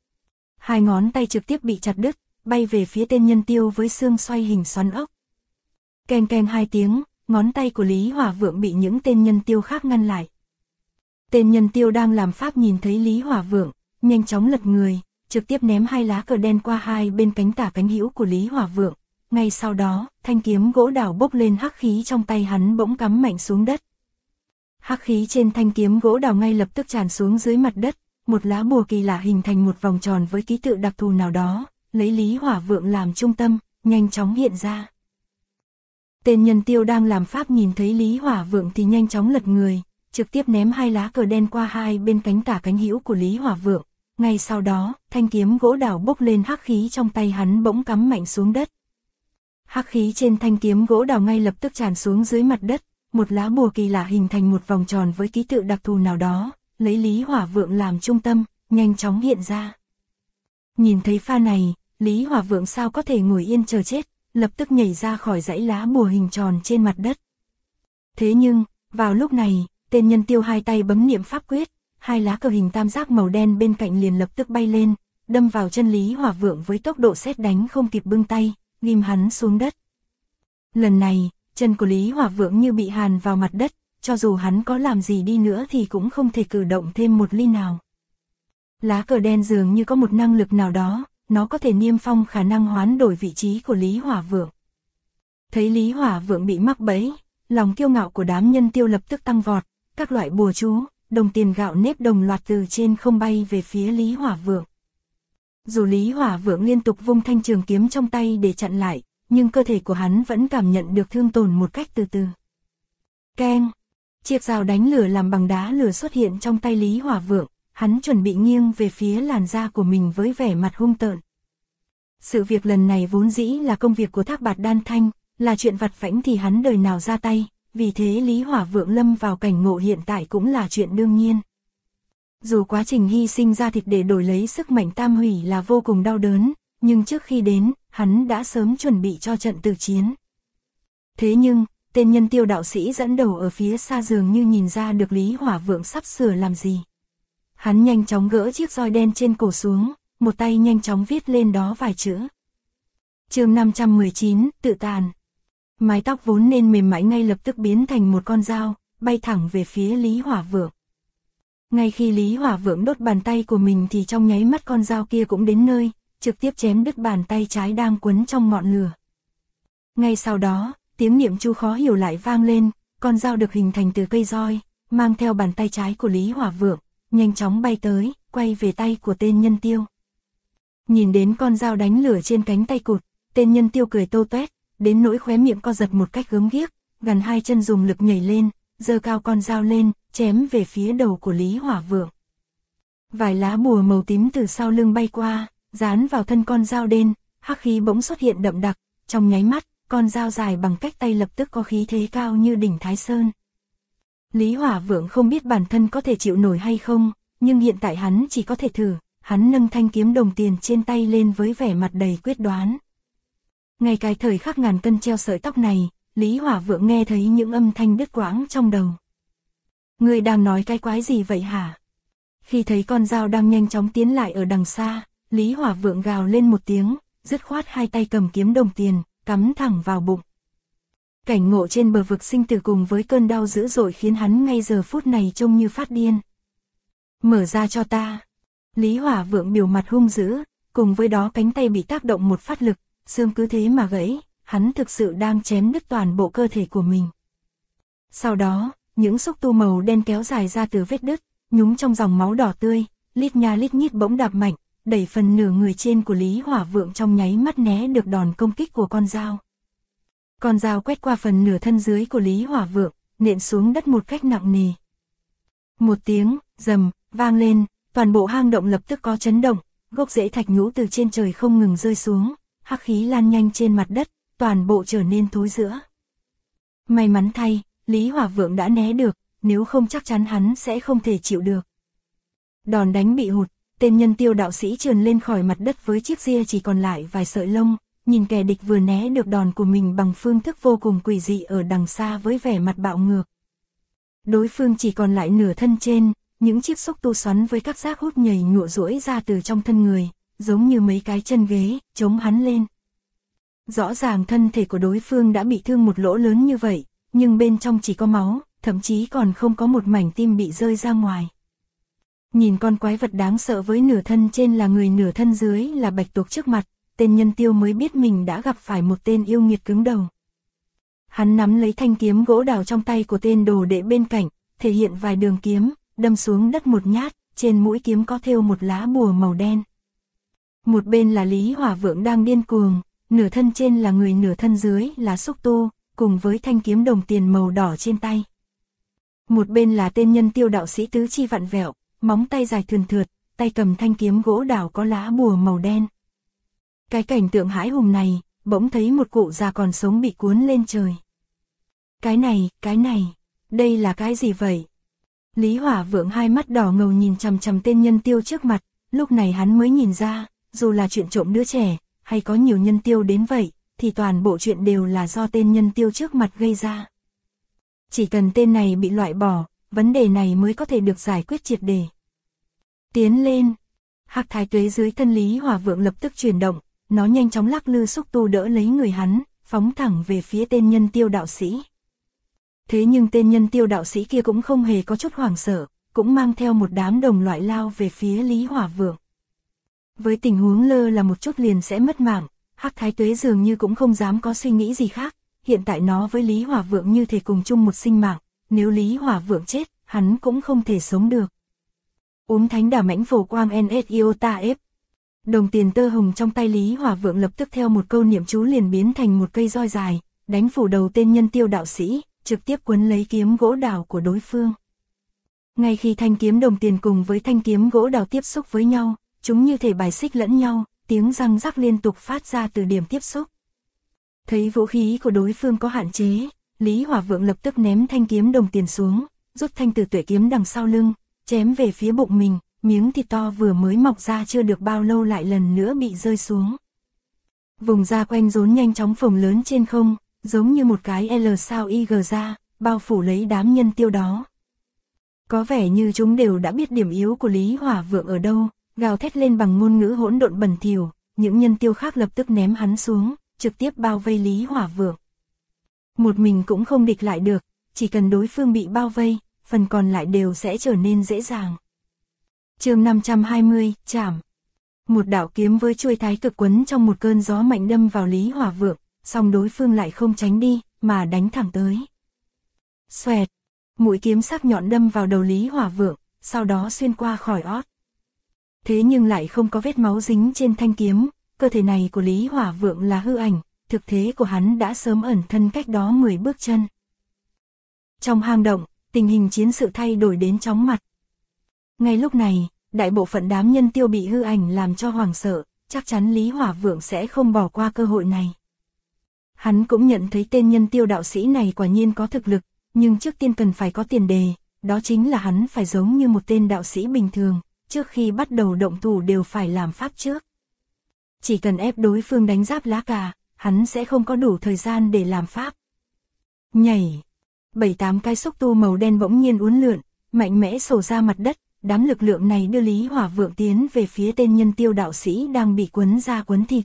2 ngón tay trực tiếp bị chặt đứt, bay về phía tên nhân tiêu với xương xoay hình xoắn ốc. Keng keng 2 tiếng, ngón tay của Lý Hỏa Vượng bị những tên nhân tiêu khác ngăn lại. Tên nhân tiêu đang làm pháp nhìn thấy Lý Hỏa Vượng, nhanh chóng lật người, trực tiếp ném hai lá cờ đen qua hai bên cánh tả cánh hữu của Lý Hỏa Vượng. Ngay sau đó, thanh kiếm gỗ đào bốc lên hắc khí trong tay hắn bỗng cắm mạnh xuống đất. Hắc khí trên thanh kiếm gỗ đào ngay lập tức tràn xuống dưới mặt đất, một lá bùa kỳ lạ hình thành một vòng tròn với ký tự đặc thù nào đó, lấy Lý Hỏa Vượng làm trung tâm, nhanh chóng hiện ra. Tên nhân tiêu đang làm pháp nhìn thấy Lý Hỏa Vượng thì nhanh chóng lật người, trực tiếp ném hai lá cờ đen qua hai bên cánh tả cánh hữu của Lý Hỏa Vượng. Ngay sau đó, thanh kiếm gỗ đào bốc lên hắc khí trong tay hắn bỗng cắm mạnh xuống đất. Hắc khí trên thanh kiếm gỗ đào ngay lập tức tràn xuống dưới mặt đất, một lá bùa kỳ lạ hình thành một vòng tròn với ký tự đặc thù nào đó, lấy Lý Hỏa Vượng làm trung tâm, nhanh chóng hiện ra. Nhìn thấy pha này, Lý Hỏa Vượng sao có thể ngồi yên chờ chết, lập tức nhảy ra khỏi dãy lá bùa hình tròn trên mặt đất. Thế nhưng, vào lúc này, tên nhân tiêu hai tay bấm niệm pháp quyết, hai lá cờ hình tam giác màu đen bên cạnh liền lập tức bay lên, đâm vào chân Lý Hỏa Vượng với tốc độ sét đánh không kịp bưng tay, ghim hắn xuống đất. Lần này, chân của Lý Hỏa Vượng như bị hàn vào mặt đất, cho dù hắn có làm gì đi nữa thì cũng không thể cử động thêm một ly nào. Lá cờ đen dường như có một năng lực nào đó, nó có thể niêm phong khả năng hoán đổi vị trí của Lý Hỏa Vượng. Thấy Lý Hỏa Vượng bị mắc bẫy, lòng kiêu ngạo của đám nhân tiêu lập tức tăng vọt, các loại bùa chú, đồng tiền gạo nếp đồng loạt từ trên không bay về phía Lý Hỏa Vượng. Dù Lý Hỏa Vượng liên tục vung thanh trường kiếm trong tay để chặn lại, nhưng cơ thể của hắn vẫn cảm nhận được thương tổn một cách từ từ. Keng! Chiếc dao đánh lửa làm bằng đá lửa xuất hiện trong tay Lý Hỏa Vượng, hắn chuẩn bị nghiêng về phía làn da của mình với vẻ mặt hung tợn. Sự việc lần này vốn dĩ là công việc của Thác Bạt Đan Thanh, là chuyện vặt vãnh thì hắn đời nào ra tay, vì thế Lý Hỏa Vượng lâm vào cảnh ngộ hiện tại cũng là chuyện đương nhiên. Dù quá trình hy sinh ra thịt để đổi lấy sức mạnh tam hủy là vô cùng đau đớn, nhưng trước khi đến, hắn đã sớm chuẩn bị cho trận tử chiến. Thế nhưng, tên nhân tiêu đạo sĩ dẫn đầu ở phía xa dường như nhìn ra được Lý Hỏa Vượng sắp sửa làm gì. Hắn nhanh chóng gỡ chiếc roi đen trên cổ xuống, một tay nhanh chóng viết lên đó vài chữ. Chương 519, tự tàn. Mái tóc vốn nên mềm mại ngay lập tức biến thành một con dao, bay thẳng về phía Lý Hỏa Vượng. Ngay khi Lý Hỏa Vượng đốt bàn tay của mình thì trong nháy mắt con dao kia cũng đến nơi, trực tiếp chém đứt bàn tay trái đang quấn trong ngọn lửa. Ngay sau đó, tiếng niệm chú khó hiểu lại vang lên, con dao được hình thành từ cây roi, mang theo bàn tay trái của Lý Hỏa Vượng, nhanh chóng bay tới, quay về tay của tên nhân tiêu. Nhìn đến con dao đánh lửa trên cánh tay cụt, tên nhân tiêu cười tô toét, đến nỗi khóe miệng co giật một cách gớm ghiếc, gần hai chân dùng lực nhảy lên, giơ cao con dao lên, chém về phía đầu của Lý Hỏa Vượng. Vài lá bùa màu tím từ sau lưng bay qua, dán vào thân con dao đen, hắc khí bỗng xuất hiện đậm đặc, trong nháy mắt, con dao dài bằng cách tay lập tức có khí thế cao như đỉnh Thái Sơn. Lý Hỏa Vượng không biết bản thân có thể chịu nổi hay không, nhưng hiện tại hắn chỉ có thể thử, hắn nâng thanh kiếm đồng tiền trên tay lên với vẻ mặt đầy quyết đoán. Ngay cái thời khắc ngàn cân treo sợi tóc này, Lý Hỏa Vượng nghe thấy những âm thanh đứt quãng trong đầu. Ngươi đang nói cái quái gì vậy hả? Khi thấy con dao đang nhanh chóng tiến lại ở đằng xa, Lý Hỏa Vượng gào lên một tiếng, dứt khoát hai tay cầm kiếm đồng tiền, cắm thẳng vào bụng. Cảnh ngộ trên bờ vực sinh tử cùng với cơn đau dữ dội khiến hắn ngay giờ phút này trông như phát điên. Mở ra cho ta. Lý Hỏa Vượng biểu mặt hung dữ, cùng với đó cánh tay bị tác động một phát lực, xương cứ thế mà gãy, hắn thực sự đang chém đứt toàn bộ cơ thể của mình. Sau đó, những xúc tu màu đen kéo dài ra từ vết đứt, nhúng trong dòng máu đỏ tươi, lít nha lít nhít bỗng đạp mạnh, đẩy phần nửa người trên của Lý Hỏa Vượng trong nháy mắt né được đòn công kích của con dao. Con dao quét qua phần nửa thân dưới của Lý Hỏa Vượng, nện xuống đất một cách nặng nề. Một tiếng rầm vang lên, toàn bộ hang động lập tức có chấn động, gốc rễ thạch nhũ từ trên trời không ngừng rơi xuống, hắc khí lan nhanh trên mặt đất, toàn bộ trở nên thối rữa. May mắn thay, Lý Hỏa Vượng đã né được, nếu không chắc chắn hắn sẽ không thể chịu được. Đòn đánh bị hụt, tên nhân tiêu đạo sĩ trườn lên khỏi mặt đất với chiếc ria chỉ còn lại vài sợi lông, nhìn kẻ địch vừa né được đòn của mình bằng phương thức vô cùng quỷ dị ở đằng xa với vẻ mặt bạo ngược. Đối phương chỉ còn lại nửa thân trên, những chiếc xúc tu xoắn với các giác hút nhảy nhụa duỗi ra từ trong thân người, giống như mấy cái chân ghế, chống hắn lên. Rõ ràng thân thể của đối phương đã bị thương một lỗ lớn như vậy, nhưng bên trong chỉ có máu, thậm chí còn không có một mảnh tim bị rơi ra ngoài. Nhìn con quái vật đáng sợ với nửa thân trên là người nửa thân dưới là bạch tuộc trước mặt, tên nhân tiêu mới biết mình đã gặp phải một tên yêu nghiệt cứng đầu. Hắn nắm lấy thanh kiếm gỗ đào trong tay của tên đồ đệ bên cạnh, thể hiện vài đường kiếm, đâm xuống đất một nhát, trên mũi kiếm có thêu một lá bùa màu đen. Một bên là Lý Hỏa Vượng đang điên cuồng, nửa thân trên là người nửa thân dưới là xúc tu, cùng với thanh kiếm đồng tiền màu đỏ trên tay. Một bên là tên nhân tiêu đạo sĩ tứ chi vặn vẹo, móng tay dài thườn thượt, tay cầm thanh kiếm gỗ đào có lá bùa màu đen. Cái cảnh tượng hãi hùng này, bỗng thấy một cụ già còn sống bị cuốn lên trời. Cái này, đây là cái gì vậy? Lý Hỏa Vượng hai mắt đỏ ngầu nhìn chằm chằm tên nhân tiêu trước mặt, lúc này hắn mới nhìn ra, dù là chuyện trộm đứa trẻ, hay có nhiều nhân tiêu đến vậy, thì toàn bộ chuyện đều là do tên nhân tiêu trước mặt gây ra. Chỉ cần tên này bị loại bỏ, vấn đề này mới có thể được giải quyết triệt để. Tiến lên, Hắc Thái Tuế dưới thân Lý Hỏa Vượng lập tức chuyển động, nó nhanh chóng lắc lư xúc tu đỡ lấy người hắn, phóng thẳng về phía tên nhân tiêu đạo sĩ. Thế nhưng tên nhân tiêu đạo sĩ kia cũng không hề có chút hoảng sợ, cũng mang theo một đám đồng loại lao về phía Lý Hỏa Vượng. Với tình huống lơ là một chút liền sẽ mất mạng, Hắc Thái Tuế dường như cũng không dám có suy nghĩ gì khác, hiện tại nó với Lý Hỏa Vượng như thể cùng chung một sinh mạng, nếu Lý Hỏa Vượng chết, hắn cũng không thể sống được. Thánh đả mãnh phổ quang NSIOTA F. Đồng tiền tơ hồng trong tay Lý Hỏa Vượng lập tức theo một câu niệm chú liền biến thành một cây roi dài, đánh phủ đầu tên nhân tiêu đạo sĩ, trực tiếp quấn lấy kiếm gỗ đào của đối phương. Ngay khi thanh kiếm đồng tiền cùng với thanh kiếm gỗ đào tiếp xúc với nhau, chúng như thể bài xích lẫn nhau, tiếng răng rắc liên tục phát ra từ điểm tiếp xúc. Thấy vũ khí của đối phương có hạn chế, Lý Hỏa Vượng lập tức ném thanh kiếm đồng tiền xuống, rút thanh tử tuệ kiếm đằng sau lưng, chém về phía bụng mình, miếng thịt to vừa mới mọc ra chưa được bao lâu lại lần nữa bị rơi xuống. Vùng da quanh rốn nhanh chóng phồng lớn trên không, giống như một cái L sao IG ra, bao phủ lấy đám nhân tiêu đó. Có vẻ như chúng đều đã biết điểm yếu của Lý Hỏa Vượng ở đâu, gào thét lên bằng ngôn ngữ hỗn độn bẩn thỉu, những nhân tiêu khác lập tức ném hắn xuống, trực tiếp bao vây Lý Hỏa Vượng. Một mình cũng không địch lại được, chỉ cần đối phương bị bao vây, phần còn lại đều sẽ trở nên dễ dàng. Chương 520, chảm. Một đạo kiếm với chuôi thái cực quấn trong một cơn gió mạnh đâm vào Lý Hỏa Vượng, song đối phương lại không tránh đi, mà đánh thẳng tới. Xoẹt, mũi kiếm sắc nhọn đâm vào đầu Lý Hỏa Vượng, sau đó xuyên qua khỏi ót. Thế nhưng lại không có vết máu dính trên thanh kiếm, cơ thể này của Lý Hỏa Vượng là hư ảnh, thực thế của hắn đã sớm ẩn thân cách đó 10 bước chân. Trong hang động, tình hình chiến sự thay đổi đến chóng mặt. Ngay lúc này, đại bộ phận đám nhân tiêu bị hư ảnh làm cho hoảng sợ, chắc chắn Lý Hỏa Vượng sẽ không bỏ qua cơ hội này. Hắn cũng nhận thấy tên nhân tiêu đạo sĩ này quả nhiên có thực lực, nhưng trước tiên cần phải có tiền đề, đó chính là hắn phải giống như một tên đạo sĩ bình thường, trước khi bắt đầu động thủ đều phải làm pháp trước. Chỉ cần ép đối phương đánh giáp lá cà, hắn sẽ không có đủ thời gian để làm pháp. Nhảy, 7-8 cái xúc tu màu đen bỗng nhiên uốn lượn, mạnh mẽ xổ ra mặt đất, đám lực lượng này đưa Lý Hỏa Vượng tiến về phía tên nhân tiêu đạo sĩ đang bị quấn da quấn thịt.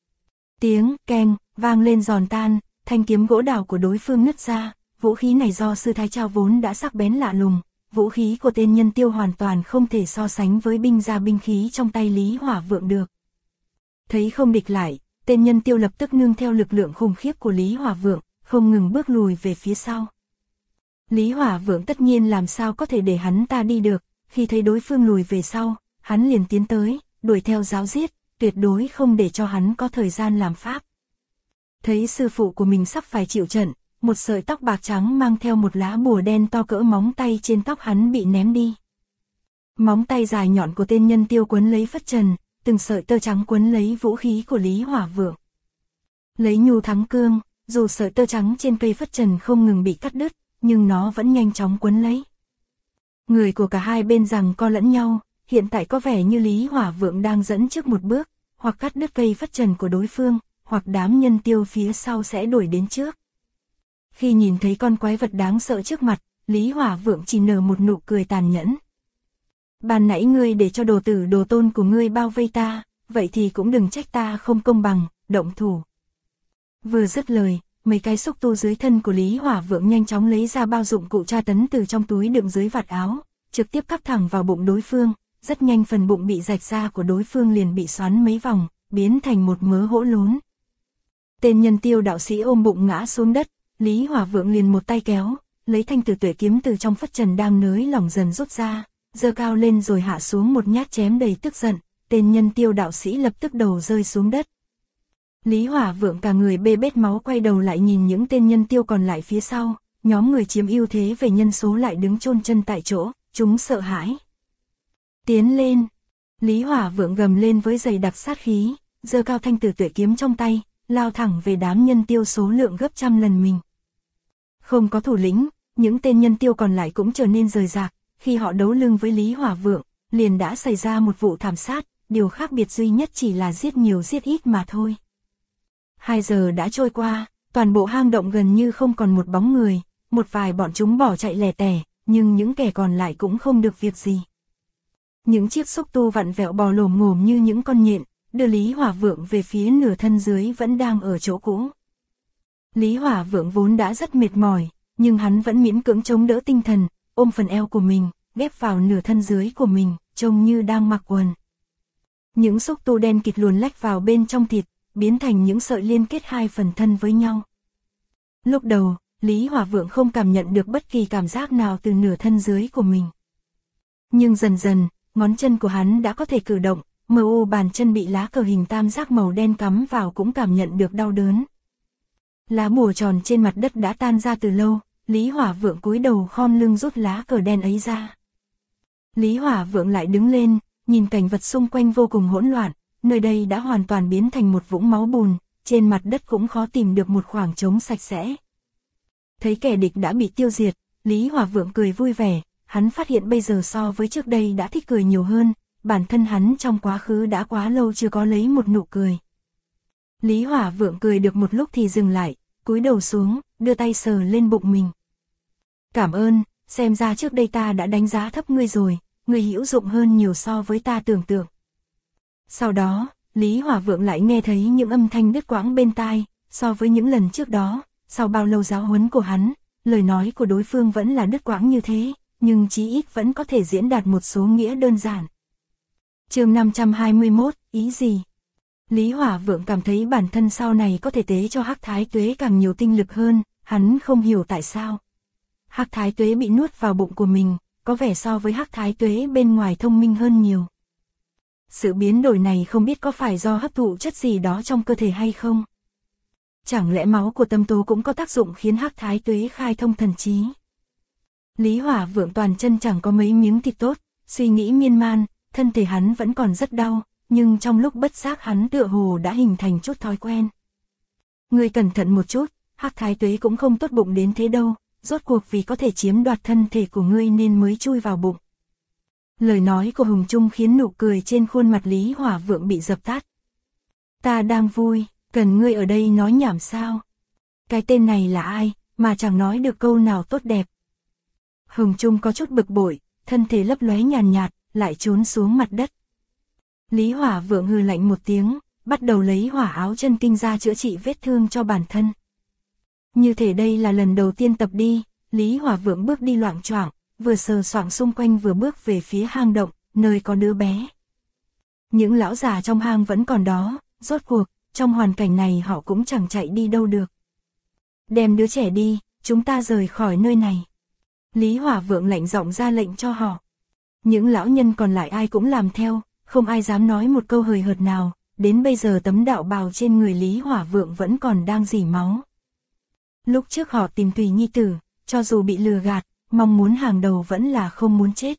Tiếng keng vang lên giòn tan, thanh kiếm gỗ đào của đối phương nứt ra, vũ khí này do sư thái trao vốn đã sắc bén lạ lùng, vũ khí của tên nhân tiêu hoàn toàn không thể so sánh với binh khí trong tay Lý Hỏa Vượng được. Thấy không địch lại, tên nhân tiêu lập tức nương theo lực lượng khủng khiếp của Lý Hỏa Vượng, không ngừng bước lùi về phía sau. Lý Hỏa Vượng tất nhiên làm sao có thể để hắn ta đi được, khi thấy đối phương lùi về sau, hắn liền tiến tới, đuổi theo giáo giết, tuyệt đối không để cho hắn có thời gian làm pháp. Thấy sư phụ của mình sắp phải chịu trận, một sợi tóc bạc trắng mang theo một lá bùa đen to cỡ móng tay trên tóc hắn bị ném đi. Móng tay dài nhọn của tên nhân tiêu quấn lấy phất trần, từng sợi tơ trắng quấn lấy vũ khí của Lý Hỏa Vượng. Lấy nhu thắng cương, dù sợi tơ trắng trên cây phất trần không ngừng bị cắt đứt, nhưng nó vẫn nhanh chóng quấn lấy. Người của cả hai bên giằng co lẫn nhau, hiện tại có vẻ như Lý Hỏa Vượng đang dẫn trước một bước, hoặc cắt đứt cây phất trần của đối phương, hoặc đám nhân tiêu phía sau sẽ đuổi đến trước. Khi nhìn thấy con quái vật đáng sợ trước mặt, Lý Hỏa Vượng chỉ nở một nụ cười tàn nhẫn. Ban nãy ngươi để cho đồ tử đồ tôn của ngươi bao vây ta, vậy thì cũng đừng trách ta không công bằng, động thủ. Vừa dứt lời, mấy cái xúc tu dưới thân của Lý Hỏa Vượng nhanh chóng lấy ra bao dụng cụ tra tấn từ trong túi đựng dưới vạt áo, trực tiếp cắp thẳng vào bụng đối phương, rất nhanh phần bụng bị rạch ra của đối phương liền bị xoắn mấy vòng, biến thành một mớ hỗn lốn. Tên Nhân Tiêu đạo sĩ ôm bụng ngã xuống đất, Lý Hỏa Vượng liền một tay kéo, lấy thanh tử tuệ kiếm từ trong phất trần đang nới lỏng dần rút ra, giơ cao lên rồi hạ xuống một nhát chém đầy tức giận, tên Nhân Tiêu đạo sĩ lập tức đầu rơi xuống đất. Lý Hỏa Vượng cả người bê bết máu quay đầu lại nhìn những tên nhân tiêu còn lại phía sau, nhóm người chiếm ưu thế về nhân số lại đứng chôn chân tại chỗ, chúng sợ hãi. Tiến lên! Lý Hỏa Vượng gầm lên với dày đặc sát khí, giơ cao thanh tử tuệ kiếm trong tay, lao thẳng về đám nhân tiêu số lượng gấp trăm lần mình. Không có thủ lĩnh, những tên nhân tiêu còn lại cũng trở nên rời rạc, khi họ đấu lưng với Lý Hỏa Vượng, liền đã xảy ra một vụ thảm sát, điều khác biệt duy nhất chỉ là giết nhiều giết ít mà thôi. 2 giờ đã trôi qua, toàn bộ hang động gần như không còn một bóng người, một vài bọn chúng bỏ chạy lẻ tẻ, nhưng những kẻ còn lại cũng không được việc gì. Những chiếc xúc tu vặn vẹo bò lồm ngồm như những con nhện, đưa Lý Hỏa Vượng về phía nửa thân dưới vẫn đang ở chỗ cũ. Lý Hỏa Vượng vốn đã rất mệt mỏi, nhưng hắn vẫn miễn cưỡng chống đỡ tinh thần, ôm phần eo của mình, ghép vào nửa thân dưới của mình, trông như đang mặc quần. Những xúc tu đen kịt luồn lách vào bên trong thịt, biến thành những sợi liên kết hai phần thân với nhau. Lúc đầu, Lý Hỏa Vượng không cảm nhận được bất kỳ cảm giác nào từ nửa thân dưới của mình. Nhưng dần dần, ngón chân của hắn đã có thể cử động, bàn chân bị lá cờ hình tam giác màu đen cắm vào cũng cảm nhận được đau đớn. Lá bùa tròn trên mặt đất đã tan ra từ lâu, Lý Hỏa Vượng cúi đầu khom lưng rút lá cờ đen ấy ra. Lý Hỏa Vượng lại đứng lên, nhìn cảnh vật xung quanh vô cùng hỗn loạn, nơi đây đã hoàn toàn biến thành một vũng máu bùn, trên mặt đất cũng khó tìm được một khoảng trống sạch sẽ. Thấy kẻ địch đã bị tiêu diệt, Lý Hỏa Vượng cười vui vẻ, hắn phát hiện bây giờ so với trước đây đã thích cười nhiều hơn, bản thân hắn trong quá khứ đã quá lâu chưa có lấy một nụ cười. Lý Hỏa Vượng cười được một lúc thì dừng lại, cúi đầu xuống, đưa tay sờ lên bụng mình. Cảm ơn, xem ra trước đây ta đã đánh giá thấp ngươi rồi, ngươi hữu dụng hơn nhiều so với ta tưởng tượng. Sau đó, Lý Hỏa Vượng lại nghe thấy những âm thanh đứt quãng bên tai, so với những lần trước đó, sau bao lâu giáo huấn của hắn, lời nói của đối phương vẫn là đứt quãng như thế, nhưng chí ít vẫn có thể diễn đạt một số nghĩa đơn giản. Chương 521, ý gì? Lý Hỏa Vượng cảm thấy bản thân sau này có thể tế cho Hắc Thái Tuế càng nhiều tinh lực hơn, hắn không hiểu tại sao. Hắc Thái Tuế bị nuốt vào bụng của mình, có vẻ so với Hắc Thái Tuế bên ngoài thông minh hơn nhiều. Sự biến đổi này không biết có phải do hấp thụ chất gì đó trong cơ thể hay không? Chẳng lẽ máu của Tâm Tố cũng có tác dụng khiến Hắc Thái Tuế khai thông thần trí? Lý Hỏa Vượng toàn chân chẳng có mấy miếng thịt tốt, suy nghĩ miên man, thân thể hắn vẫn còn rất đau, nhưng trong lúc bất giác hắn tựa hồ đã hình thành chút thói quen. Ngươi cẩn thận một chút, Hắc Thái Tuế cũng không tốt bụng đến thế đâu, rốt cuộc vì có thể chiếm đoạt thân thể của ngươi nên mới chui vào bụng. Lời nói của Hùng Trung khiến nụ cười trên khuôn mặt Lý Hỏa Vượng bị dập tắt. Ta đang vui, cần ngươi ở đây nói nhảm sao? Cái tên này là ai, mà chẳng nói được câu nào tốt đẹp. Hùng Trung có chút bực bội, thân thể lấp lóe nhàn nhạt, lại trốn xuống mặt đất. Lý Hỏa Vượng hừ lạnh một tiếng, bắt đầu lấy hỏa áo chân kinh ra chữa trị vết thương cho bản thân. Như thể đây là lần đầu tiên tập đi, Lý Hỏa Vượng bước đi loạng choạng, vừa sờ soạng xung quanh vừa bước về phía hang động, nơi có đứa bé. Những lão già trong hang vẫn còn đó, rốt cuộc, trong hoàn cảnh này họ cũng chẳng chạy đi đâu được. Đem đứa trẻ đi, chúng ta rời khỏi nơi này. Lý Hỏa Vượng lạnh giọng ra lệnh cho họ. Những lão nhân còn lại ai cũng làm theo, không ai dám nói một câu hời hợt nào, đến bây giờ tấm đạo bào trên người Lý Hỏa Vượng vẫn còn đang rỉ máu. Lúc trước họ tìm Tùy Nhi Tử, cho dù bị lừa gạt, mong muốn hàng đầu vẫn là không muốn chết.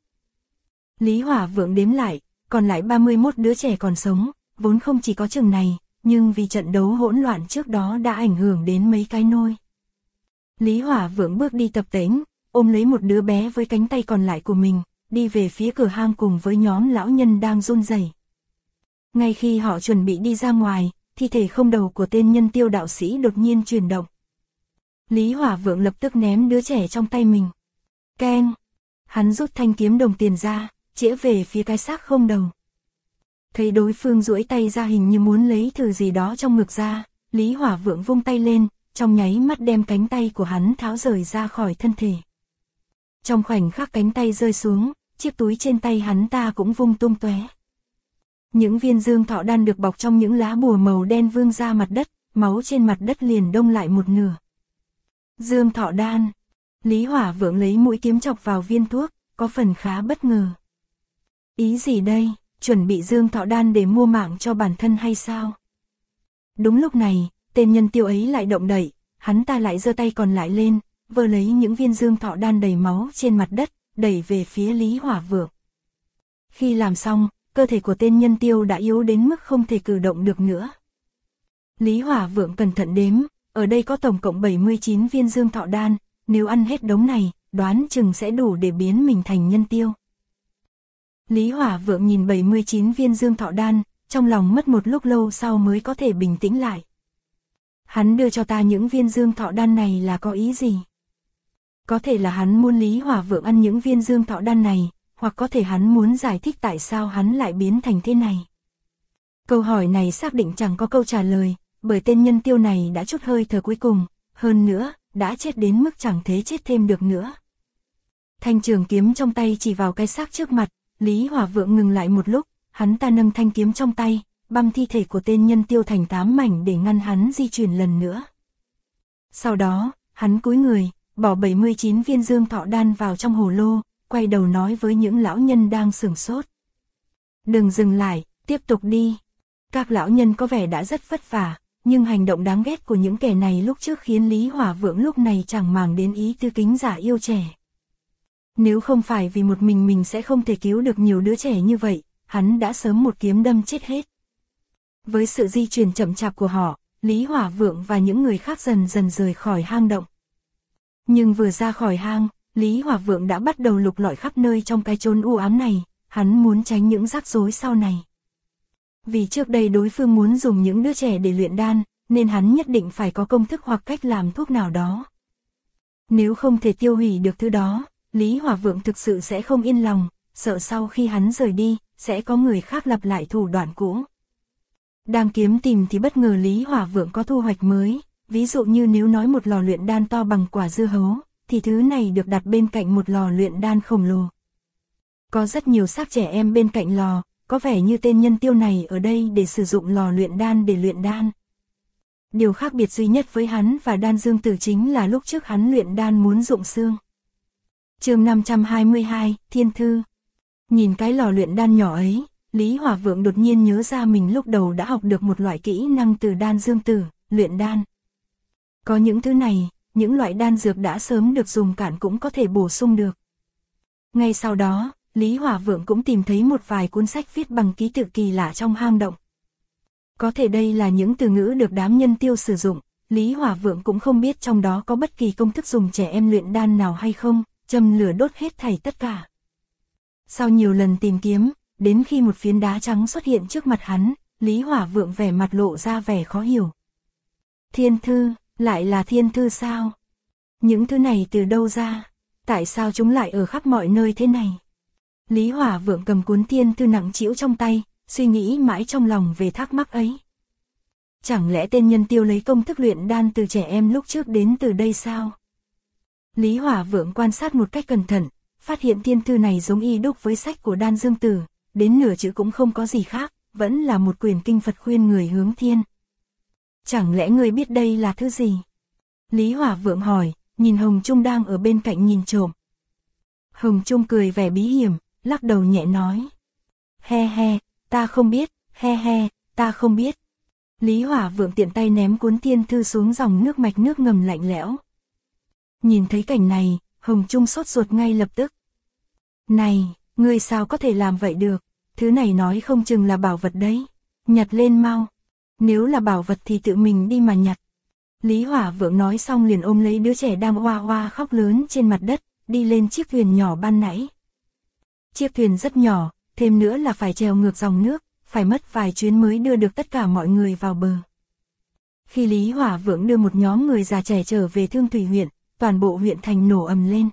Lý Hỏa Vượng đếm lại, còn lại 31 đứa trẻ còn sống, vốn không chỉ có chừng này, nhưng vì trận đấu hỗn loạn trước đó đã ảnh hưởng đến mấy cái nôi. Lý Hỏa Vượng bước đi tập tễnh, ôm lấy một đứa bé với cánh tay còn lại của mình, đi về phía cửa hang cùng với nhóm lão nhân đang run rẩy. Ngay khi họ chuẩn bị đi ra ngoài, thi thể không đầu của tên Nhân Tiêu đạo sĩ đột nhiên chuyển động. Lý Hỏa Vượng lập tức ném đứa trẻ trong tay mình. Keng! Hắn rút thanh kiếm đồng tiền ra, chĩa về phía cái xác không đầu. Thấy đối phương duỗi tay ra hình như muốn lấy thứ gì đó trong ngực ra, Lý Hỏa Vượng vung tay lên, trong nháy mắt đem cánh tay của hắn tháo rời ra khỏi thân thể. Trong khoảnh khắc cánh tay rơi xuống, chiếc túi trên tay hắn ta cũng vung tung tóe. Những viên dương thọ đan được bọc trong những lá bùa màu đen vương ra mặt đất, máu trên mặt đất liền đông lại một nửa. Dương thọ đan. Lý Hỏa Vượng lấy mũi kiếm chọc vào viên thuốc, có phần khá bất ngờ. Ý gì đây, chuẩn bị dương thọ đan để mua mạng cho bản thân hay sao? Đúng lúc này, tên nhân tiêu ấy lại động đậy, hắn ta lại giơ tay còn lại lên, vơ lấy những viên dương thọ đan đầy máu trên mặt đất, đẩy về phía Lý Hỏa Vượng. Khi làm xong, cơ thể của tên nhân tiêu đã yếu đến mức không thể cử động được nữa. Lý Hỏa Vượng cẩn thận đếm, ở đây có tổng cộng 79 viên dương thọ đan, nếu ăn hết đống này, đoán chừng sẽ đủ để biến mình thành nhân tiêu. Lý Hỏa Vượng nhìn 79 viên dương thọ đan, trong lòng mất một lúc lâu sau mới có thể bình tĩnh lại. Hắn đưa cho ta những viên dương thọ đan này là có ý gì? Có thể là hắn muốn Lý Hỏa Vượng ăn những viên dương thọ đan này, hoặc có thể hắn muốn giải thích tại sao hắn lại biến thành thế này. Câu hỏi này xác định chẳng có câu trả lời, bởi tên nhân tiêu này đã trút hơi thở cuối cùng, hơn nữa, đã chết đến mức chẳng thể chết thêm được nữa. Thanh trường kiếm trong tay chỉ vào cái xác trước mặt, Lý Hỏa Vượng ngừng lại một lúc, hắn ta nâng thanh kiếm trong tay, băm thi thể của tên nhân tiêu thành 8 mảnh để ngăn hắn di chuyển lần nữa. Sau đó, hắn cúi người, bỏ 79 viên dương thọ đan vào trong hồ lô, quay đầu nói với những lão nhân đang sửng sốt. Đừng dừng lại, tiếp tục đi. Các lão nhân có vẻ đã rất vất vả, nhưng hành động đáng ghét của những kẻ này lúc trước khiến Lý Hỏa Vượng lúc này chẳng màng đến ý tư kính giả yêu trẻ. Nếu không phải vì một mình sẽ không thể cứu được nhiều đứa trẻ như vậy, hắn đã sớm một kiếm đâm chết hết. Với sự di chuyển chậm chạp của họ, Lý Hỏa Vượng và những người khác dần dần rời khỏi hang động. Nhưng vừa ra khỏi hang, Lý Hỏa Vượng đã bắt đầu lục lọi khắp nơi trong cái chốn u ám này, hắn muốn tránh những rắc rối sau này. Vì trước đây đối phương muốn dùng những đứa trẻ để luyện đan, nên hắn nhất định phải có công thức hoặc cách làm thuốc nào đó. Nếu không thể tiêu hủy được thứ đó, Lý Hỏa Vượng thực sự sẽ không yên lòng, sợ sau khi hắn rời đi, sẽ có người khác lặp lại thủ đoạn cũ. Đang kiếm tìm thì bất ngờ Lý Hỏa Vượng có thu hoạch mới, ví dụ như nếu nói một lò luyện đan to bằng quả dưa hấu, thì thứ này được đặt bên cạnh một lò luyện đan khổng lồ. Có rất nhiều xác trẻ em bên cạnh lò, có vẻ như tên nhân tiêu này ở đây để sử dụng lò luyện đan để luyện đan. Điều khác biệt duy nhất với hắn và Đan Dương Tử chính là lúc trước hắn luyện đan muốn dụng xương. Chương 522, Thiên Thư. Nhìn cái lò luyện đan nhỏ ấy, Lý Hỏa Vượng đột nhiên nhớ ra mình lúc đầu đã học được một loại kỹ năng từ Đan Dương Tử, luyện đan. Có những thứ này, những loại đan dược đã sớm được dùng cạn cũng có thể bổ sung được. Ngay sau đó, Lý Hỏa Vượng cũng tìm thấy một vài cuốn sách viết bằng ký tự kỳ lạ trong hang động. Có thể đây là những từ ngữ được đám nhân tiêu sử dụng, Lý Hỏa Vượng cũng không biết trong đó có bất kỳ công thức dùng trẻ em luyện đan nào hay không, châm lửa đốt hết thảy tất cả. Sau nhiều lần tìm kiếm, đến khi một phiến đá trắng xuất hiện trước mặt hắn, Lý Hỏa Vượng vẻ mặt lộ ra vẻ khó hiểu. Thiên thư, lại là thiên thư sao? Những thứ này từ đâu ra? Tại sao chúng lại ở khắp mọi nơi thế này? Lý Hỏa Vượng cầm cuốn thiên thư nặng trĩu trong tay, suy nghĩ mãi trong lòng về thắc mắc ấy. Chẳng lẽ tên nhân tiêu lấy công thức luyện đan từ trẻ em lúc trước đến từ đây sao? Lý Hỏa Vượng quan sát một cách cẩn thận, phát hiện thiên thư này giống y đúc với sách của Đan Dương Tử, đến nửa chữ cũng không có gì khác, vẫn là một quyển kinh Phật khuyên người hướng thiên. Chẳng lẽ ngươi biết đây là thứ gì? Lý Hỏa Vượng hỏi, nhìn Hồng Trung đang ở bên cạnh nhìn trộm. Hồng Trung cười vẻ bí hiểm, lắc đầu nhẹ nói. He he, ta không biết, he he, ta không biết. Lý Hỏa Vượng tiện tay ném cuốn thiên thư xuống dòng nước mạch nước ngầm lạnh lẽo. Nhìn thấy cảnh này, Hồng Trung sốt ruột ngay lập tức. Này, ngươi sao có thể làm vậy được? Thứ này nói không chừng là bảo vật đấy. Nhặt lên mau. Nếu là bảo vật thì tự mình đi mà nhặt. Lý Hỏa Vượng nói xong liền ôm lấy đứa trẻ đang oa oa khóc lớn trên mặt đất, đi lên chiếc thuyền nhỏ ban nãy. Chiếc thuyền rất nhỏ, thêm nữa là phải trèo ngược dòng nước, phải mất vài chuyến mới đưa được tất cả mọi người vào bờ. Khi Lý Hỏa Vượng đưa một nhóm người già trẻ trở về Thương Thủy huyện, toàn bộ huyện thành nổ ầm lên.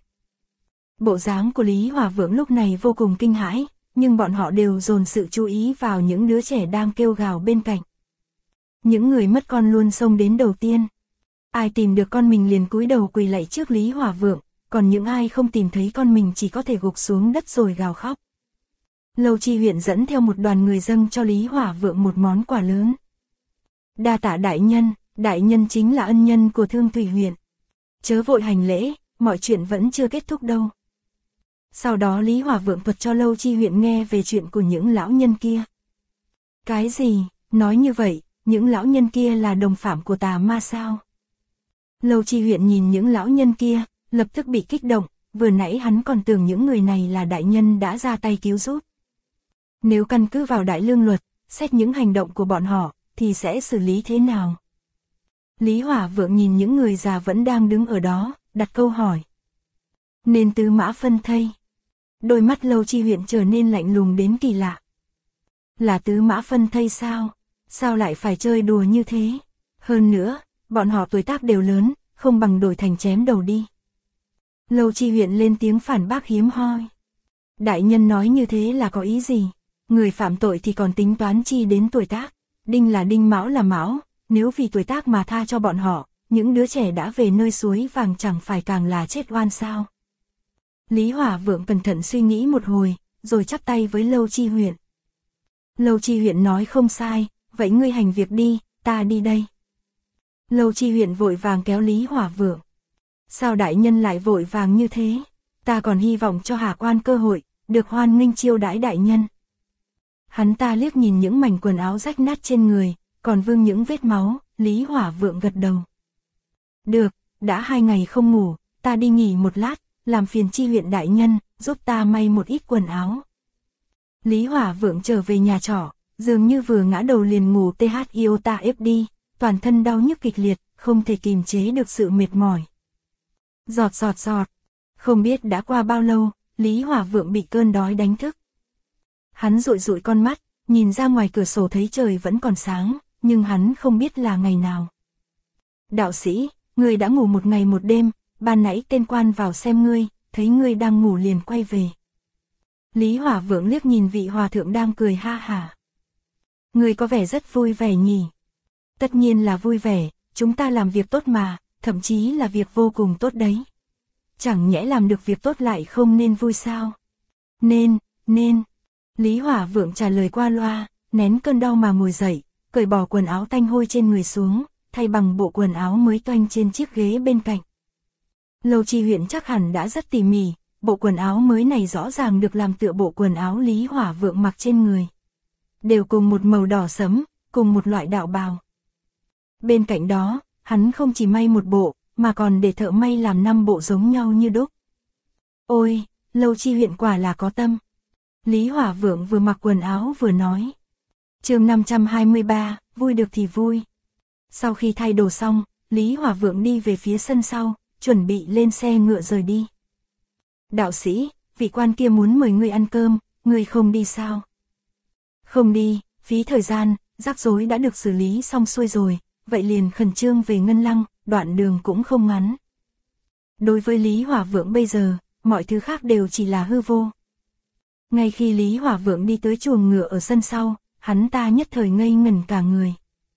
Bộ dáng của Lý Hỏa Vượng lúc này vô cùng kinh hãi, nhưng bọn họ đều dồn sự chú ý vào những đứa trẻ đang kêu gào bên cạnh. Những người mất con luôn xông đến đầu tiên. Ai tìm được con mình liền cúi đầu quỳ lạy trước Lý Hỏa Vượng, còn những ai không tìm thấy con mình chỉ có thể gục xuống đất rồi gào khóc. Lâu Chi huyện dẫn theo một đoàn người dâng cho Lý Hỏa Vượng một món quà lớn. Đa tạ đại nhân chính là ân nhân của Thương Thủy huyện. Chớ vội hành lễ, mọi chuyện vẫn chưa kết thúc đâu. Sau đó Lý Hỏa Vượng thuật cho Lâu Chi huyện nghe về chuyện của những lão nhân kia. Cái gì, nói như vậy, những lão nhân kia là đồng phạm của tà ma sao? Lâu Chi huyện nhìn những lão nhân kia, lập tức bị kích động, vừa nãy hắn còn tưởng những người này là đại nhân đã ra tay cứu giúp. Nếu căn cứ vào đại lương luật, xét những hành động của bọn họ, thì sẽ xử lý thế nào? Lý Hỏa Vượng nhìn những người già vẫn đang đứng ở đó, đặt câu hỏi. Nên tứ mã phân thây. Đôi mắt Lâu Chi huyện trở nên lạnh lùng đến kỳ lạ. Là tứ mã phân thây sao? Sao lại phải chơi đùa như thế? Hơn nữa, bọn họ tuổi tác đều lớn, không bằng đổi thành chém đầu đi. Lâu Chi huyện lên tiếng phản bác hiếm hoi. Đại nhân nói như thế là có ý gì? Người phạm tội thì còn tính toán chi đến tuổi tác? Đinh là đinh, mão là mão, nếu vì tuổi tác mà tha cho bọn họ, những đứa trẻ đã về nơi suối vàng chẳng phải càng là chết oan sao? Lý Hỏa Vượng cẩn thận suy nghĩ một hồi, rồi chắp tay với Lâu Chi huyện. Lâu Chi huyện nói không sai, vậy ngươi hành việc đi, ta đi đây. Lâu Chi huyện vội vàng kéo Lý Hỏa Vượng. Sao đại nhân lại vội vàng như thế? Ta còn hy vọng cho Hà Quan cơ hội, được hoan nghênh chiêu đãi đại nhân. Hắn ta liếc nhìn những mảnh quần áo rách nát trên người, còn vương những vết máu, Lý Hỏa Vượng gật đầu. Được, đã 2 ngày không ngủ, ta đi nghỉ một lát, làm phiền Chi huyện đại nhân, giúp ta may một ít quần áo. Lý Hỏa Vượng trở về nhà trọ, dường như vừa ngã đầu liền ngủ iota đi, toàn thân đau nhức kịch liệt, không thể kìm chế được sự mệt mỏi. Giọt giọt giọt, không biết đã qua bao lâu, Lý Hỏa Vượng bị cơn đói đánh thức. Hắn dụi dụi con mắt, nhìn ra ngoài cửa sổ thấy trời vẫn còn sáng, nhưng hắn không biết là ngày nào. Đạo sĩ, ngươi đã ngủ 1 ngày 1 đêm, ban nãy tên quan vào xem ngươi, thấy ngươi đang ngủ liền quay về. Lý Hỏa Vượng liếc nhìn vị hòa thượng đang cười ha hả. Ngươi có vẻ rất vui vẻ nhỉ? Tất nhiên là vui vẻ, chúng ta làm việc tốt mà, thậm chí là việc vô cùng tốt đấy. Chẳng nhẽ làm được việc tốt lại không nên vui sao? Nên. Lý Hỏa Vượng trả lời qua loa, nén cơn đau mà ngồi dậy, cởi bỏ quần áo tanh hôi trên người xuống, thay bằng bộ quần áo mới toanh trên chiếc ghế bên cạnh. Lâu Chi huyện chắc hẳn đã rất tỉ mỉ, bộ quần áo mới này rõ ràng được làm tựa bộ quần áo Lý Hỏa Vượng mặc trên người. Đều cùng một màu đỏ sẫm, cùng một loại đạo bào. Bên cạnh đó, hắn không chỉ may một bộ, mà còn để thợ may làm 5 bộ giống nhau như đúc. Ôi, Lâu Chi huyện quả là có tâm. Lý Hỏa Vượng vừa mặc quần áo vừa nói. Chương 523, vui được thì vui. Sau khi thay đồ xong, Lý Hỏa Vượng đi về phía sân sau, chuẩn bị lên xe ngựa rời đi. Đạo sĩ, vị quan kia muốn mời ngươi ăn cơm, ngươi không đi sao? Không đi, phí thời gian, rắc rối đã được xử lý xong xuôi rồi, vậy liền khẩn trương về Ngân Lăng, đoạn đường cũng không ngắn. Đối với Lý Hỏa Vượng bây giờ, mọi thứ khác đều chỉ là hư vô. Ngay khi Lý Hỏa Vượng đi tới chuồng ngựa ở sân sau, hắn ta nhất thời ngây ngẩn cả người.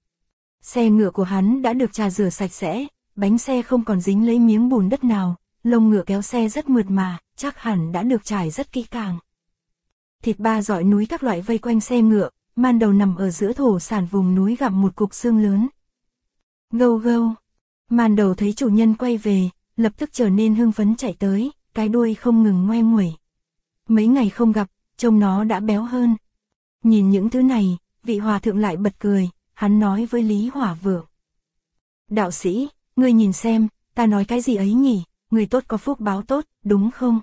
Xe ngựa của hắn đã được trà rửa sạch sẽ, bánh xe không còn dính lấy miếng bùn đất nào, lông ngựa kéo xe rất mượt mà, chắc hẳn đã được trải rất kỹ càng. Thịt ba dọi núi các loại vây quanh xe ngựa, man đầu nằm ở giữa thổ sản vùng núi gặm một cục xương lớn. Gâu gâu, man đầu thấy chủ nhân quay về, lập tức trở nên hưng phấn chạy tới, cái đuôi không ngừng ngoe nguẩy. Mấy ngày không gặp, trông nó đã béo hơn. Nhìn những thứ này, vị hòa thượng lại bật cười, hắn nói với Lý Hỏa Vượng. Đạo sĩ, ngươi nhìn xem, ta nói cái gì ấy nhỉ, người tốt có phúc báo tốt, đúng không?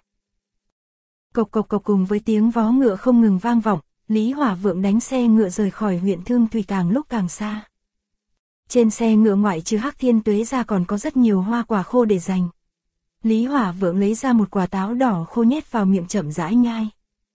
Cộc cộc cộc cùng với tiếng vó ngựa không ngừng vang vọng, Lý Hỏa Vượng đánh xe ngựa rời khỏi huyện Thương Thủy càng lúc càng xa. Trên xe ngựa ngoại trừ Hắc Thiên Tuế ra còn có rất nhiều hoa quả khô để dành. Lý Hỏa Vượng lấy ra một quả táo đỏ khô nhét vào miệng chậm rãi nhai.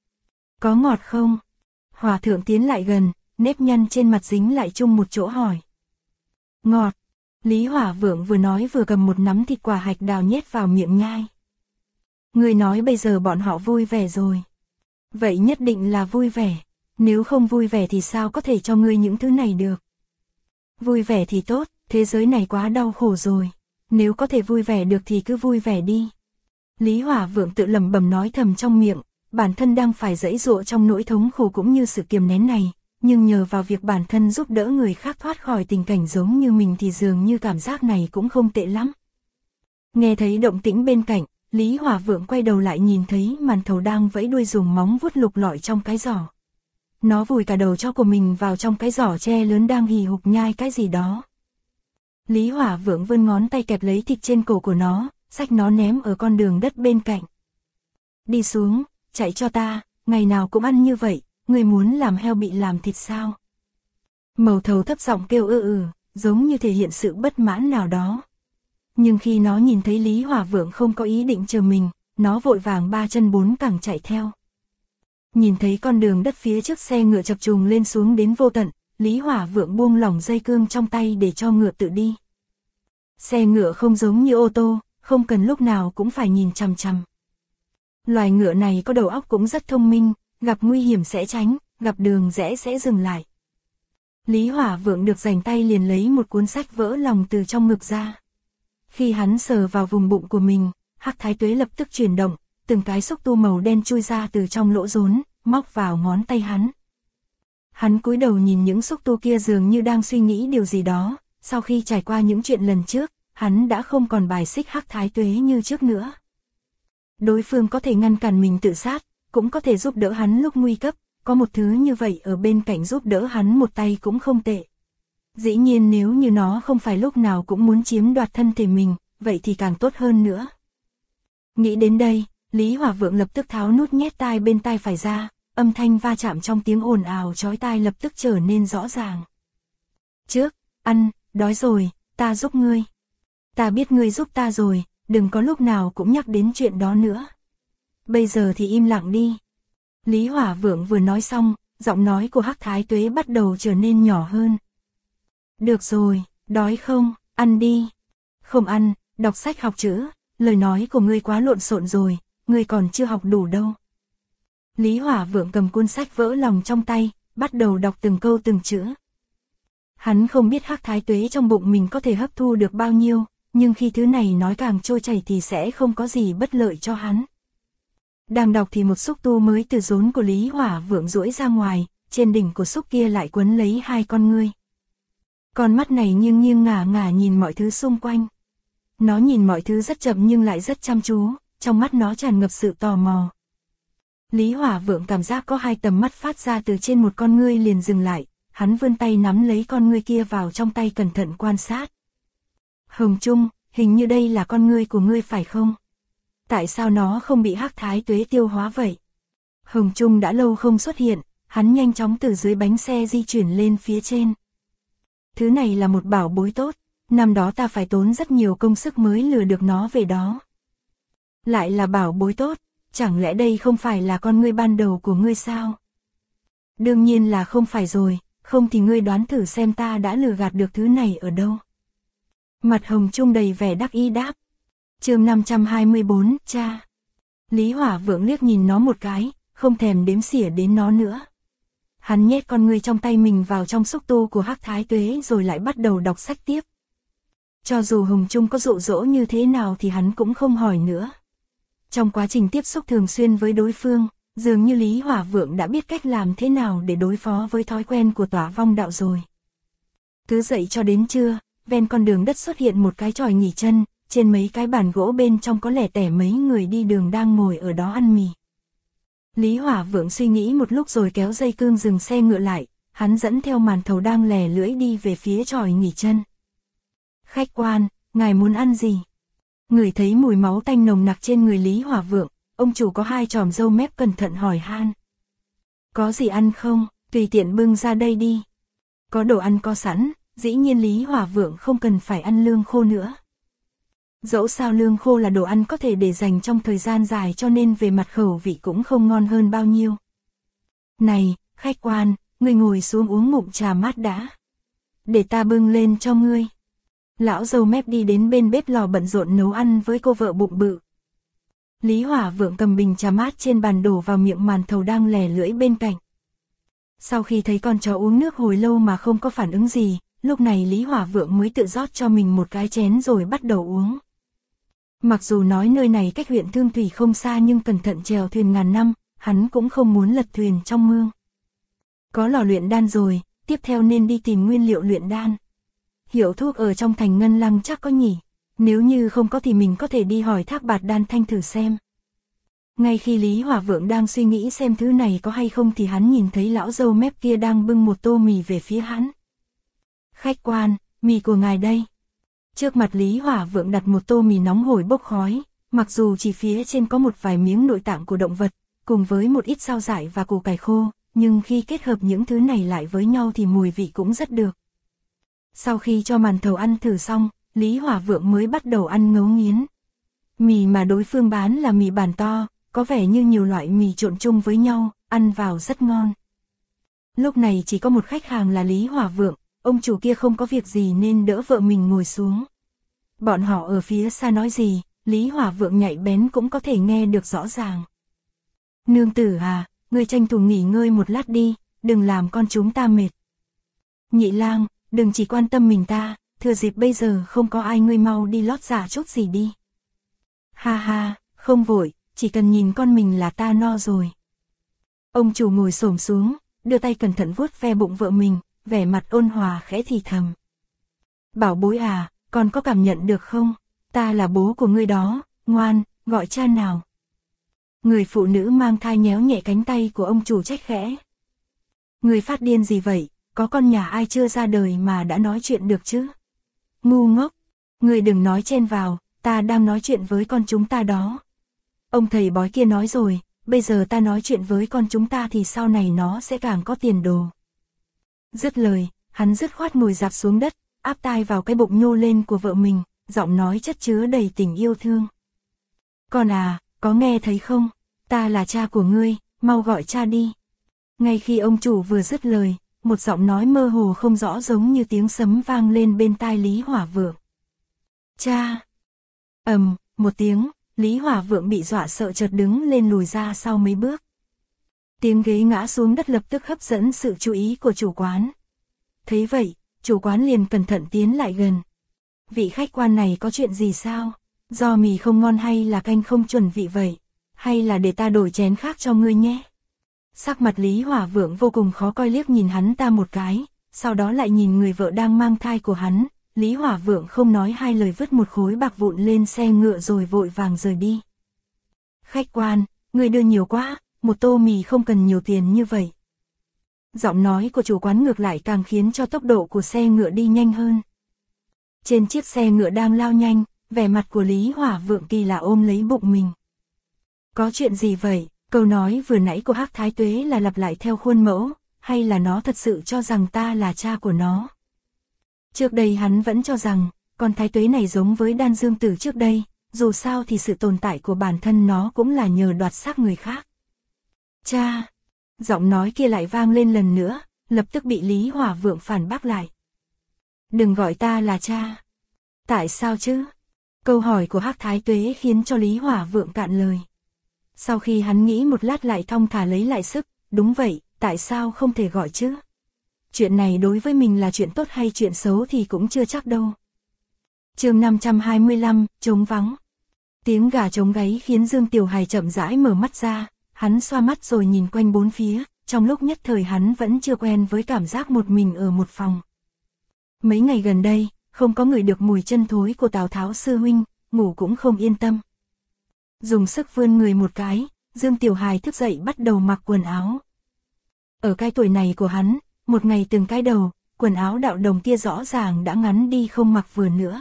Có ngọt không? Hòa thượng tiến lại gần, nếp nhăn trên mặt dính lại chung một chỗ hỏi. Ngọt. Lý Hỏa Vượng vừa nói vừa cầm một nắm thịt quả hạch đào nhét vào miệng nhai. Người nói bây giờ bọn họ vui vẻ rồi. Vậy nhất định là vui vẻ. Nếu không vui vẻ thì sao có thể cho ngươi những thứ này được? Vui vẻ thì tốt, thế giới này quá đau khổ rồi. Nếu có thể vui vẻ được thì cứ vui vẻ đi. Lý Hỏa Vượng tự lẩm bẩm nói thầm trong miệng, bản thân đang phải giãy giụa trong nỗi thống khổ cũng như sự kiềm nén này, nhưng nhờ vào việc bản thân giúp đỡ người khác thoát khỏi tình cảnh giống như mình thì dường như cảm giác này cũng không tệ lắm. Nghe thấy động tĩnh bên cạnh, Lý Hỏa Vượng quay đầu lại nhìn thấy màn thầu đang vẫy đuôi dùng móng vuốt lục lọi trong cái giỏ. Nó vùi cả đầu chó của mình vào trong cái giỏ tre lớn đang hì hục nhai cái gì đó. Lý Hỏa Vượng vươn ngón tay kẹp lấy thịt trên cổ của nó, xách nó ném ở con đường đất bên cạnh. Đi xuống, chạy cho ta, ngày nào cũng ăn như vậy, người muốn làm heo bị làm thịt sao? Màu thầu thấp giọng kêu giống như thể hiện sự bất mãn nào đó. Nhưng khi nó nhìn thấy Lý Hỏa Vượng không có ý định chờ mình, nó vội vàng ba chân bốn cẳng chạy theo. Nhìn thấy con đường đất phía trước xe ngựa chập trùng lên xuống đến vô tận, Lý Hỏa Vượng buông lỏng dây cương trong tay để cho ngựa tự đi. Xe ngựa không giống như ô tô, không cần lúc nào cũng phải nhìn chằm chằm. Loài ngựa này có đầu óc cũng rất thông minh, gặp nguy hiểm sẽ tránh, gặp đường rẽ sẽ dừng lại. Lý Hỏa Vượng được rảnh tay liền lấy một cuốn sách vỡ lòng từ trong ngực ra. Khi hắn sờ vào vùng bụng của mình, Hắc Thái Tuế lập tức chuyển động, từng cái xúc tu màu đen chui ra từ trong lỗ rốn, móc vào ngón tay hắn. Hắn cúi đầu nhìn những xúc tu kia dường như đang suy nghĩ điều gì đó, sau khi trải qua những chuyện lần trước, hắn đã không còn bài xích Hắc Thái Tuế như trước nữa. Đối phương có thể ngăn cản mình tự sát, cũng có thể giúp đỡ hắn lúc nguy cấp, có một thứ như vậy ở bên cạnh giúp đỡ hắn một tay cũng không tệ. Dĩ nhiên nếu như nó không phải lúc nào cũng muốn chiếm đoạt thân thể mình, vậy thì càng tốt hơn nữa. Nghĩ đến đây, Lý Hỏa Vượng lập tức tháo nút nhét tai bên tai phải ra, âm thanh va chạm trong tiếng ồn ào chói tai lập tức trở nên rõ ràng. Trước, ăn, đói rồi, ta giúp ngươi. Ta biết ngươi giúp ta rồi, đừng có lúc nào cũng nhắc đến chuyện đó nữa. Bây giờ thì im lặng đi. Lý Hỏa Vượng vừa nói xong, giọng nói của Hắc Thái Tuế bắt đầu trở nên nhỏ hơn. Được rồi, đói không, ăn đi. Không ăn, đọc sách học chữ, lời nói của ngươi quá lộn xộn rồi, ngươi còn chưa học đủ đâu. Lý Hỏa Vượng cầm cuốn sách vỡ lòng trong tay, bắt đầu đọc từng câu từng chữ. Hắn không biết Hắc Thái Tuế trong bụng mình có thể hấp thu được bao nhiêu, nhưng khi thứ này nói càng trôi chảy thì sẽ không có gì bất lợi cho hắn. Đang đọc thì một xúc tu mới từ rốn của Lý Hỏa Vượng duỗi ra ngoài, trên đỉnh của xúc kia lại quấn lấy hai con ngươi. Con mắt này nghiêng nghiêng ngả ngả nhìn mọi thứ xung quanh. Nó nhìn mọi thứ rất chậm nhưng lại rất chăm chú, trong mắt nó tràn ngập sự tò mò. Lý Hỏa Vượng cảm giác có hai tầm mắt phát ra từ trên một con ngươi liền dừng lại, hắn vươn tay nắm lấy con ngươi kia vào trong tay cẩn thận quan sát. Hồng Trung, hình như đây là con ngươi của ngươi phải không? Tại sao nó không bị Hắc Thái Tuế tiêu hóa vậy? Hồng Trung đã lâu không xuất hiện, hắn nhanh chóng từ dưới bánh xe di chuyển lên phía trên. Thứ này là một bảo bối tốt, năm đó ta phải tốn rất nhiều công sức mới lừa được nó về đó. Lại là bảo bối tốt, chẳng lẽ đây không phải là con ngươi ban đầu của ngươi sao? Đương nhiên là không phải rồi, không thì ngươi đoán thử xem ta đã lừa gạt được thứ này ở đâu. Mặt Hồng Trung đầy vẻ đắc ý đáp. Chương 524, cha. Lý Hỏa Vượng liếc nhìn nó một cái, không thèm đếm xỉa đến nó nữa. Hắn nhét con ngươi trong tay mình vào trong xúc tu của Hắc Thái Tuế rồi lại bắt đầu đọc sách tiếp. Cho dù Hồng Trung có dụ dỗ như thế nào thì hắn cũng không hỏi nữa. Trong quá trình tiếp xúc thường xuyên với đối phương, dường như Lý Hỏa Vượng đã biết cách làm thế nào để đối phó với thói quen của Tỏa Vong Đạo rồi. Cứ dậy cho đến trưa, ven con đường đất xuất hiện một cái chòi nghỉ chân, trên mấy cái bàn gỗ bên trong có lẻ tẻ mấy người đi đường đang ngồi ở đó ăn mì. Lý Hỏa Vượng suy nghĩ một lúc rồi kéo dây cương dừng xe ngựa lại, hắn dẫn theo màn thầu đang lè lưỡi đi về phía chòi nghỉ chân. Khách quan, ngài muốn ăn gì? Ngửi thấy mùi máu tanh nồng nặc trên người Lý Hỏa Vượng, ông chủ có hai chòm râu mép cẩn thận hỏi han. Có gì ăn không, tùy tiện bưng ra đây đi. Có đồ ăn có sẵn, dĩ nhiên Lý Hỏa Vượng không cần phải ăn lương khô nữa. Dẫu sao lương khô là đồ ăn có thể để dành trong thời gian dài cho nên về mặt khẩu vị cũng không ngon hơn bao nhiêu. Này, khách quan, ngươi ngồi xuống uống ngụm trà mát đã. Để ta bưng lên cho ngươi. Lão râu mép đi đến bên bếp lò bận rộn nấu ăn với cô vợ bụng bự. Lý Hỏa Vượng cầm bình trà mát trên bàn đổ vào miệng màn thầu đang lè lưỡi bên cạnh. Sau khi thấy con chó uống nước hồi lâu mà không có phản ứng gì, lúc này Lý Hỏa Vượng mới tự rót cho mình một cái chén rồi bắt đầu uống. Mặc dù nói nơi này cách huyện Thương Thủy không xa nhưng cẩn thận chèo thuyền ngàn năm, hắn cũng không muốn lật thuyền trong mương. Có lò luyện đan rồi, tiếp theo nên đi tìm nguyên liệu luyện đan. Hiệu thuốc ở trong thành Ngân Lăng chắc có nhỉ, nếu như không có thì mình có thể đi hỏi Thác Bạt Đan Thanh thử xem. Ngay khi Lý Hỏa Vượng đang suy nghĩ xem thứ này có hay không thì hắn nhìn thấy lão râu mép kia đang bưng một tô mì về phía hắn. Khách quan, mì của ngài đây. Trước mặt Lý Hỏa Vượng đặt một tô mì nóng hổi bốc khói, mặc dù chỉ phía trên có một vài miếng nội tạng của động vật, cùng với một ít rau dại và củ cải khô, nhưng khi kết hợp những thứ này lại với nhau thì mùi vị cũng rất được. Sau khi cho màn thầu ăn thử xong, Lý Hỏa Vượng mới bắt đầu ăn ngấu nghiến. Mì mà đối phương bán là mì bản to, có vẻ như nhiều loại mì trộn chung với nhau, ăn vào rất ngon. Lúc này chỉ có một khách hàng là Lý Hỏa Vượng, ông chủ kia không có việc gì nên đỡ vợ mình ngồi xuống. Bọn họ ở phía xa nói gì, Lý Hỏa Vượng nhạy bén cũng có thể nghe được rõ ràng. Nương tử à, ngươi tranh thủ nghỉ ngơi một lát đi, đừng làm con chúng ta mệt. Nhị lang, đừng chỉ quan tâm mình ta, thừa dịp bây giờ không có ai, ngươi mau đi lót dạ chút gì đi. Ha ha, không vội, chỉ cần nhìn con mình là ta no rồi. Ông chủ ngồi xổm xuống, đưa tay cẩn thận vuốt ve bụng vợ mình, vẻ mặt ôn hòa khẽ thì thầm. Bảo bối à, con có cảm nhận được không? Ta là bố của ngươi đó, ngoan, gọi cha nào. Người phụ nữ mang thai nhéo nhẹ cánh tay của ông chủ trách khẽ. Người phát điên gì vậy, có con nhà ai chưa ra đời mà đã nói chuyện được chứ? Ngu ngốc, người đừng nói chen vào, ta đang nói chuyện với con chúng ta đó. Ông thầy bói kia nói rồi, bây giờ ta nói chuyện với con chúng ta thì sau này nó sẽ càng có tiền đồ. Dứt lời, hắn dứt khoát ngồi dạp xuống đất, áp tai vào cái bụng nhô lên của vợ mình, giọng nói chất chứa đầy tình yêu thương. Con à, có nghe thấy không? Ta là cha của ngươi, mau gọi cha đi. Ngay khi ông chủ vừa dứt lời, một giọng nói mơ hồ không rõ giống như tiếng sấm vang lên bên tai Lý Hỏa Vượng. Cha! Một tiếng, Lý Hỏa Vượng bị dọa sợ chợt đứng lên lùi ra sau mấy bước. Tiếng ghế ngã xuống đất lập tức hấp dẫn sự chú ý của chủ quán. Thấy vậy, chủ quán liền cẩn thận tiến lại gần. Vị khách quan này có chuyện gì sao? Do mì không ngon hay là canh không chuẩn vị vậy? Hay là để ta đổi chén khác cho ngươi nhé? Sắc mặt Lý Hỏa Vượng vô cùng khó coi, liếc nhìn hắn ta một cái, sau đó lại nhìn người vợ đang mang thai của hắn. Lý Hỏa Vượng không nói hai lời vứt một khối bạc vụn lên xe ngựa rồi vội vàng rời đi. Khách quan, người đưa nhiều quá, một tô mì không cần nhiều tiền như vậy. Giọng nói của chủ quán ngược lại càng khiến cho tốc độ của xe ngựa đi nhanh hơn. Trên chiếc xe ngựa đang lao nhanh, vẻ mặt của Lý Hỏa Vượng kỳ lạ ôm lấy bụng mình. Có chuyện gì vậy? Câu nói vừa nãy của Hắc Thái Tuế là lặp lại theo khuôn mẫu, hay là nó thật sự cho rằng ta là cha của nó? Trước đây hắn vẫn cho rằng, con Thái Tuế này giống với Đan Dương Tử trước đây, dù sao thì sự tồn tại của bản thân nó cũng là nhờ đoạt xác người khác. Cha! Giọng nói kia lại vang lên lần nữa, lập tức bị Lý Hỏa Vượng phản bác lại. Đừng gọi ta là cha. Tại sao chứ? Câu hỏi của Hắc Thái Tuế khiến cho Lý Hỏa Vượng cạn lời. Sau khi hắn nghĩ một lát lại thong thả lấy lại sức, đúng vậy, tại sao không thể gọi chứ? Chuyện này đối với mình là chuyện tốt hay chuyện xấu thì cũng chưa chắc đâu. Chương 525, trống vắng. Tiếng gà trống gáy khiến Dương Tiểu Hài chậm rãi mở mắt ra, hắn xoa mắt rồi nhìn quanh bốn phía, trong lúc nhất thời hắn vẫn chưa quen với cảm giác một mình ở một phòng. Mấy ngày gần đây, không có người được mùi chân thối của Tào Tháo sư huynh, ngủ cũng không yên tâm. Dùng sức vươn người một cái, Dương Tiểu Hài thức dậy bắt đầu mặc quần áo. Ở cái tuổi này của hắn, một ngày từng cái đầu, quần áo đạo đồng kia rõ ràng đã ngắn đi không mặc vừa nữa.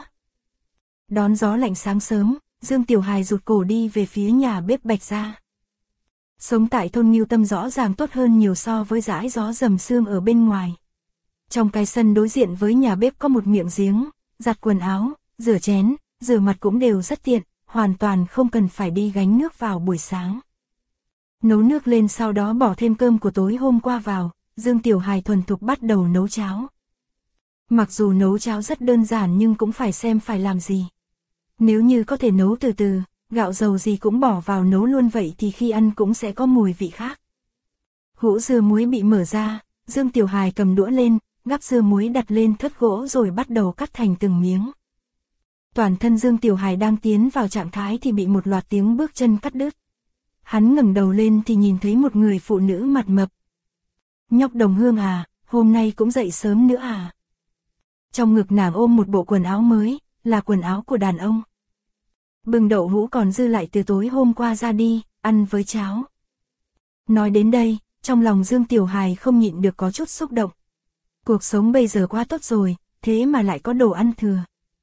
Đón gió lạnh sáng sớm, Dương Tiểu Hài rụt cổ đi về phía nhà bếp Bạch gia. Sống tại thôn Ngưu Tâm rõ ràng tốt hơn nhiều so với dãi gió rầm sương ở bên ngoài. Trong cái sân đối diện với nhà bếp có một miệng giếng, giặt quần áo, rửa chén, rửa mặt cũng đều rất tiện, hoàn toàn không cần phải đi gánh nước vào buổi sáng. Nấu nước lên sau đó bỏ thêm cơm của tối hôm qua vào, Dương Tiểu Hài thuần thục bắt đầu nấu cháo. Mặc dù nấu cháo rất đơn giản nhưng cũng phải xem phải làm gì. Nếu như có thể nấu từ từ, gạo dầu gì cũng bỏ vào nấu luôn vậy thì khi ăn cũng sẽ có mùi vị khác. Hũ dưa muối bị mở ra, Dương Tiểu Hài cầm đũa lên, gắp dưa muối đặt lên thớt gỗ rồi bắt đầu cắt thành từng miếng. Toàn thân Dương Tiểu Hài đang tiến vào trạng thái thì bị một loạt tiếng bước chân cắt đứt. Hắn ngẩng đầu lên thì nhìn thấy một người phụ nữ mặt mập. Nhóc Đồng Hương à, hôm nay cũng dậy sớm nữa à? Trong ngực nàng ôm một bộ quần áo mới, là quần áo của đàn ông. Bưng đậu hũ còn dư lại từ tối hôm qua ra đi, ăn với cháo. Nói đến đây, trong lòng Dương Tiểu Hài không nhịn được có chút xúc động. Cuộc sống bây giờ quá tốt rồi, thế mà lại có đồ ăn thừa.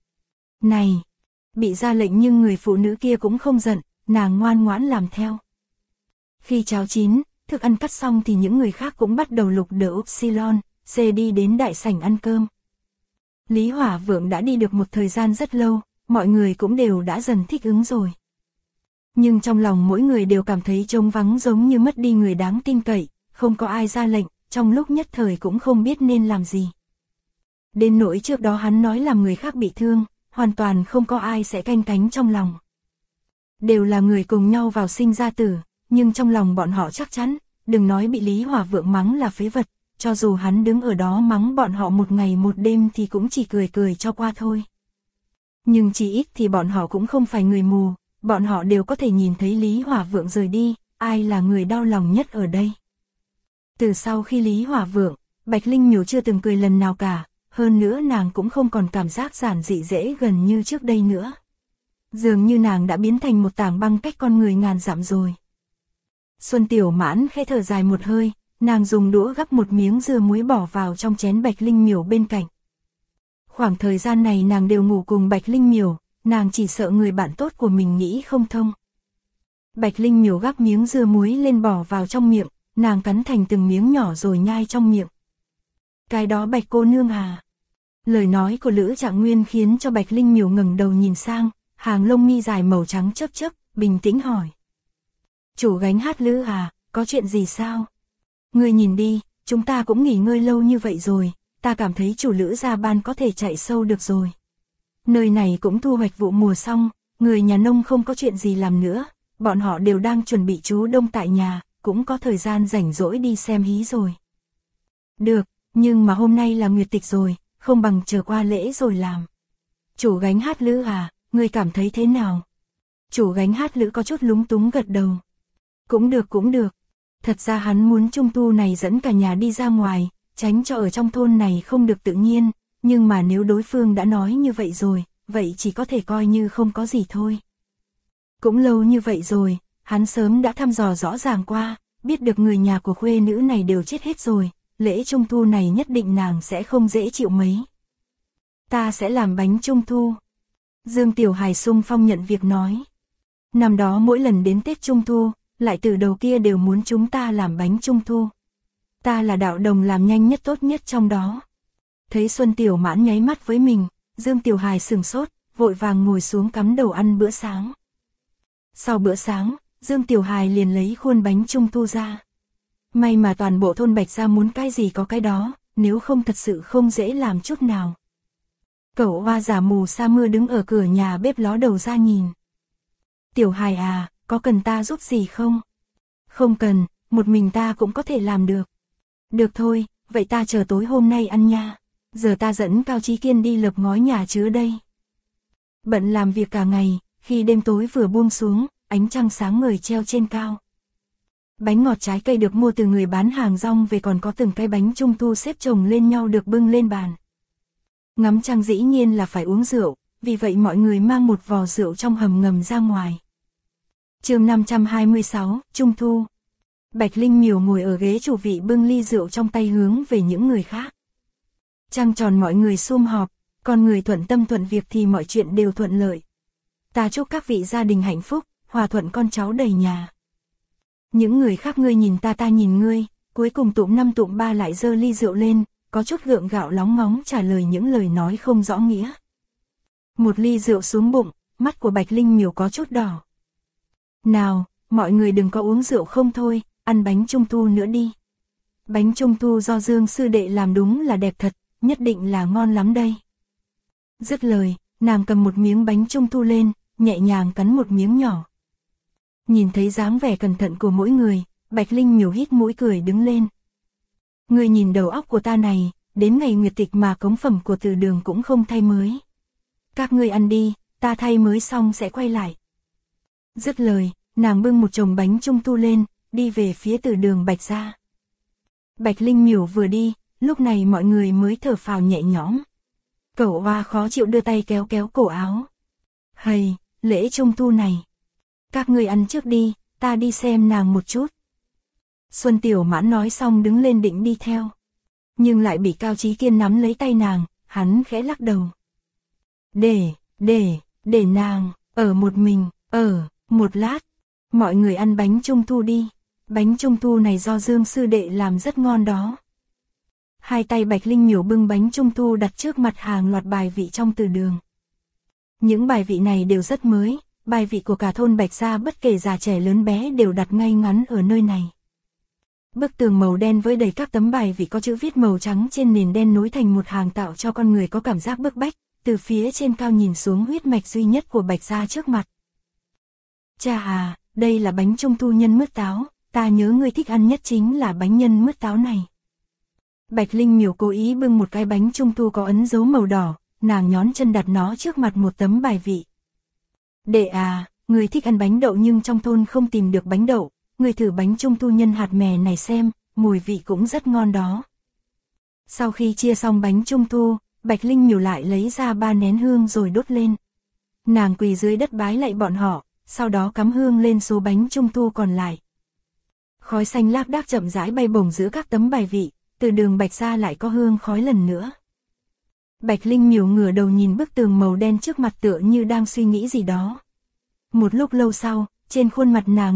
Này! Bị ra lệnh nhưng người phụ nữ kia cũng không giận, nàng ngoan ngoãn làm theo. Khi cháo chín, thức ăn cắt xong thì những người khác cũng bắt đầu lục đờ Upsilon, C đi đến đại sảnh ăn cơm. Lý Hỏa Vượng đã đi được một thời gian rất lâu, mọi người cũng đều đã dần thích ứng rồi. Nhưng trong lòng mỗi người đều cảm thấy trống vắng giống như mất đi người đáng tin cậy, không có ai ra lệnh, trong lúc nhất thời cũng không biết nên làm gì. Đến nỗi trước đó hắn nói làm người khác bị thương, hoàn toàn không có ai sẽ canh cánh trong lòng. Đều là người cùng nhau vào sinh ra tử, nhưng trong lòng bọn họ chắc chắn, đừng nói bị Lý Hỏa Vượng mắng là phế vật, cho dù hắn đứng ở đó mắng bọn họ một ngày một đêm thì cũng chỉ cười cười cho qua thôi. Nhưng chỉ ít thì bọn họ cũng không phải người mù, bọn họ đều có thể nhìn thấy Lý Hỏa Vượng rời đi, ai là người đau lòng nhất ở đây. Từ sau khi Lý Hỏa Vượng, Bạch Linh Miểu chưa từng cười lần nào cả, hơn nữa nàng cũng không còn cảm giác giản dị dễ gần như trước đây nữa. Dường như nàng đã biến thành một tảng băng cách con người ngàn dặm rồi. Xuân Tiểu Mãn khẽ thở dài một hơi, nàng dùng đũa gắp một miếng dưa muối bỏ vào trong chén Bạch Linh Miểu bên cạnh. Khoảng thời gian này nàng đều ngủ cùng Bạch Linh Miểu, nàng chỉ sợ người bạn tốt của mình nghĩ không thông. Bạch Linh Miểu gắp miếng dưa muối lên bỏ vào trong miệng, nàng cắn thành từng miếng nhỏ rồi nhai trong miệng. Cái đó Bạch cô nương à? Lời nói của Lữ Trạng Nguyên khiến cho Bạch Linh Miểu ngẩng đầu nhìn sang, hàng lông mi dài màu trắng chớp chớp, bình tĩnh hỏi. Chủ gánh hát Lữ à, có chuyện gì sao? Ngươi nhìn đi, chúng ta cũng nghỉ ngơi lâu như vậy rồi, ta cảm thấy chủ Lữ gia ban có thể chạy sâu được rồi. Nơi này cũng thu hoạch vụ mùa xong, người nhà nông không có chuyện gì làm nữa, bọn họ đều đang chuẩn bị trú đông tại nhà, cũng có thời gian rảnh rỗi đi xem hí rồi. Được, nhưng mà hôm nay là nguyệt tịch rồi, không bằng chờ qua lễ rồi làm. Chủ gánh hát Lữ à, ngươi cảm thấy thế nào? Chủ gánh hát Lữ có chút lúng túng gật đầu. Cũng được cũng được. Thật ra hắn muốn trung thu này dẫn cả nhà đi ra ngoài, tránh cho ở trong thôn này không được tự nhiên, nhưng mà nếu đối phương đã nói như vậy rồi, vậy chỉ có thể coi như không có gì thôi. Cũng lâu như vậy rồi, hắn sớm đã thăm dò rõ ràng qua, biết được người nhà của khuê nữ này đều chết hết rồi, lễ trung thu này nhất định nàng sẽ không dễ chịu mấy. Ta sẽ làm bánh trung thu. Dương Tiểu Hài xung phong nhận việc nói. Năm đó mỗi lần đến Tết Trung Thu, lại từ đầu kia đều muốn chúng ta làm bánh trung thu. Ta là đạo đồng làm nhanh nhất tốt nhất trong đó. Thấy Xuân Tiểu Mãn nháy mắt với mình, Dương Tiểu Hài sừng sốt, vội vàng ngồi xuống cắm đầu ăn bữa sáng. Sau bữa sáng, Dương Tiểu Hài liền lấy khuôn bánh trung thu ra. May mà toàn bộ thôn Bạch Gia muốn cái gì có cái đó, nếu không thật sự không dễ làm chút nào. Cậu Hoa giả mù sa mưa đứng ở cửa nhà bếp ló đầu ra nhìn. Tiểu Hài à, có cần ta giúp gì không? Không cần, một mình ta cũng có thể làm được. Được thôi, vậy ta chờ tối hôm nay ăn nha. Giờ ta dẫn Cao Chí Kiên đi lợp ngói nhà chứa đây. Bận làm việc cả ngày, khi đêm tối vừa buông xuống, ánh trăng sáng ngời treo trên cao. Bánh ngọt trái cây được mua từ người bán hàng rong về, còn có từng cái bánh trung thu xếp chồng lên nhau được bưng lên bàn. Ngắm trăng dĩ nhiên là phải uống rượu, vì vậy mọi người mang một vò rượu trong hầm ngầm ra ngoài. Chương 526, Trung thu. Bạch Linh Miểu ngồi ở ghế chủ vị bưng ly rượu trong tay hướng về những người khác. Trăng tròn mọi người sum họp, con người thuận tâm thuận việc thì mọi chuyện đều thuận lợi. Ta chúc các vị gia đình hạnh phúc, hòa thuận con cháu đầy nhà. Những người khác ngươi nhìn ta, ta nhìn ngươi, cuối cùng tụm năm tụm ba lại giơ ly rượu lên, có chút gượng gạo lóng ngóng trả lời những lời nói không rõ nghĩa. Một ly rượu xuống bụng, mắt của Bạch Linh Miểu có chút đỏ. Nào, mọi người đừng có uống rượu không thôi, ăn bánh trung thu nữa đi. Bánh trung thu do Dương sư đệ làm đúng là đẹp thật, nhất định là ngon lắm đây. Dứt lời, nàng cầm một miếng bánh trung thu lên, nhẹ nhàng cắn một miếng nhỏ. Nhìn thấy dáng vẻ cẩn thận của mỗi người, Bạch Linh Miểu hít mũi cười đứng lên. Ngươi nhìn đầu óc của ta này, đến ngày nguyệt tịch mà cống phẩm của Từ Đường cũng không thay mới. Các ngươi ăn đi, ta thay mới xong sẽ quay lại. Dứt lời, nàng bưng một chồng bánh trung thu lên, đi về phía từ đường Bạch gia. Bạch Linh Miểu vừa đi, lúc này mọi người mới thở phào nhẹ nhõm. Cẩu Hoa khó chịu đưa tay kéo kéo cổ áo. Hầy, lễ trung thu này. Các người ăn trước đi, ta đi xem nàng một chút. Xuân Tiểu Mãn nói xong đứng lên định đi theo. Nhưng lại bị Cao Chí Kiên nắm lấy tay nàng, hắn khẽ lắc đầu. Để nàng, ở một mình, một lát. Mọi người ăn bánh trung thu đi. Bánh trung thu này do Dương sư đệ làm rất ngon đó. Hai tay Bạch Linh Miểu bưng bánh trung thu đặt trước mặt hàng loạt bài vị trong từ đường. Những bài vị này đều rất mới, bài vị của cả thôn Bạch gia bất kể già trẻ lớn bé đều đặt ngay ngắn ở nơi này. Bức tường màu đen với đầy các tấm bài vị có chữ viết màu trắng trên nền đen nối thành một hàng tạo cho con người có cảm giác bức bách, từ phía trên cao nhìn xuống huyết mạch duy nhất của Bạch gia trước mặt. Cha à, đây là bánh trung thu nhân mứt táo, ta nhớ người thích ăn nhất chính là bánh nhân mứt táo này. Bạch Linh Miểu cố ý bưng một cái bánh trung thu có ấn dấu màu đỏ, nàng nhón chân đặt nó trước mặt một tấm bài vị. Đệ à, người thích ăn bánh đậu nhưng trong thôn không tìm được bánh đậu, người thử bánh trung thu nhân hạt mè này xem, mùi vị cũng rất ngon đó. Sau khi chia xong bánh trung thu, Bạch Linh Miểu lại lấy ra 3 nén hương rồi đốt lên. Nàng quỳ dưới đất bái lạy bọn họ, sau đó cắm hương lên số bánh trung thu còn lại. Khói xanh lác đác chậm rãi bay bổng giữa các tấm bài vị, từ đường Bạch gia lại có hương khói lần nữa. Bạch Linh Miểu ngửa đầu nhìn bức tường màu đen trước mặt tựa như đang suy nghĩ gì đó. Một lúc lâu sau, trên khuôn mặt nàng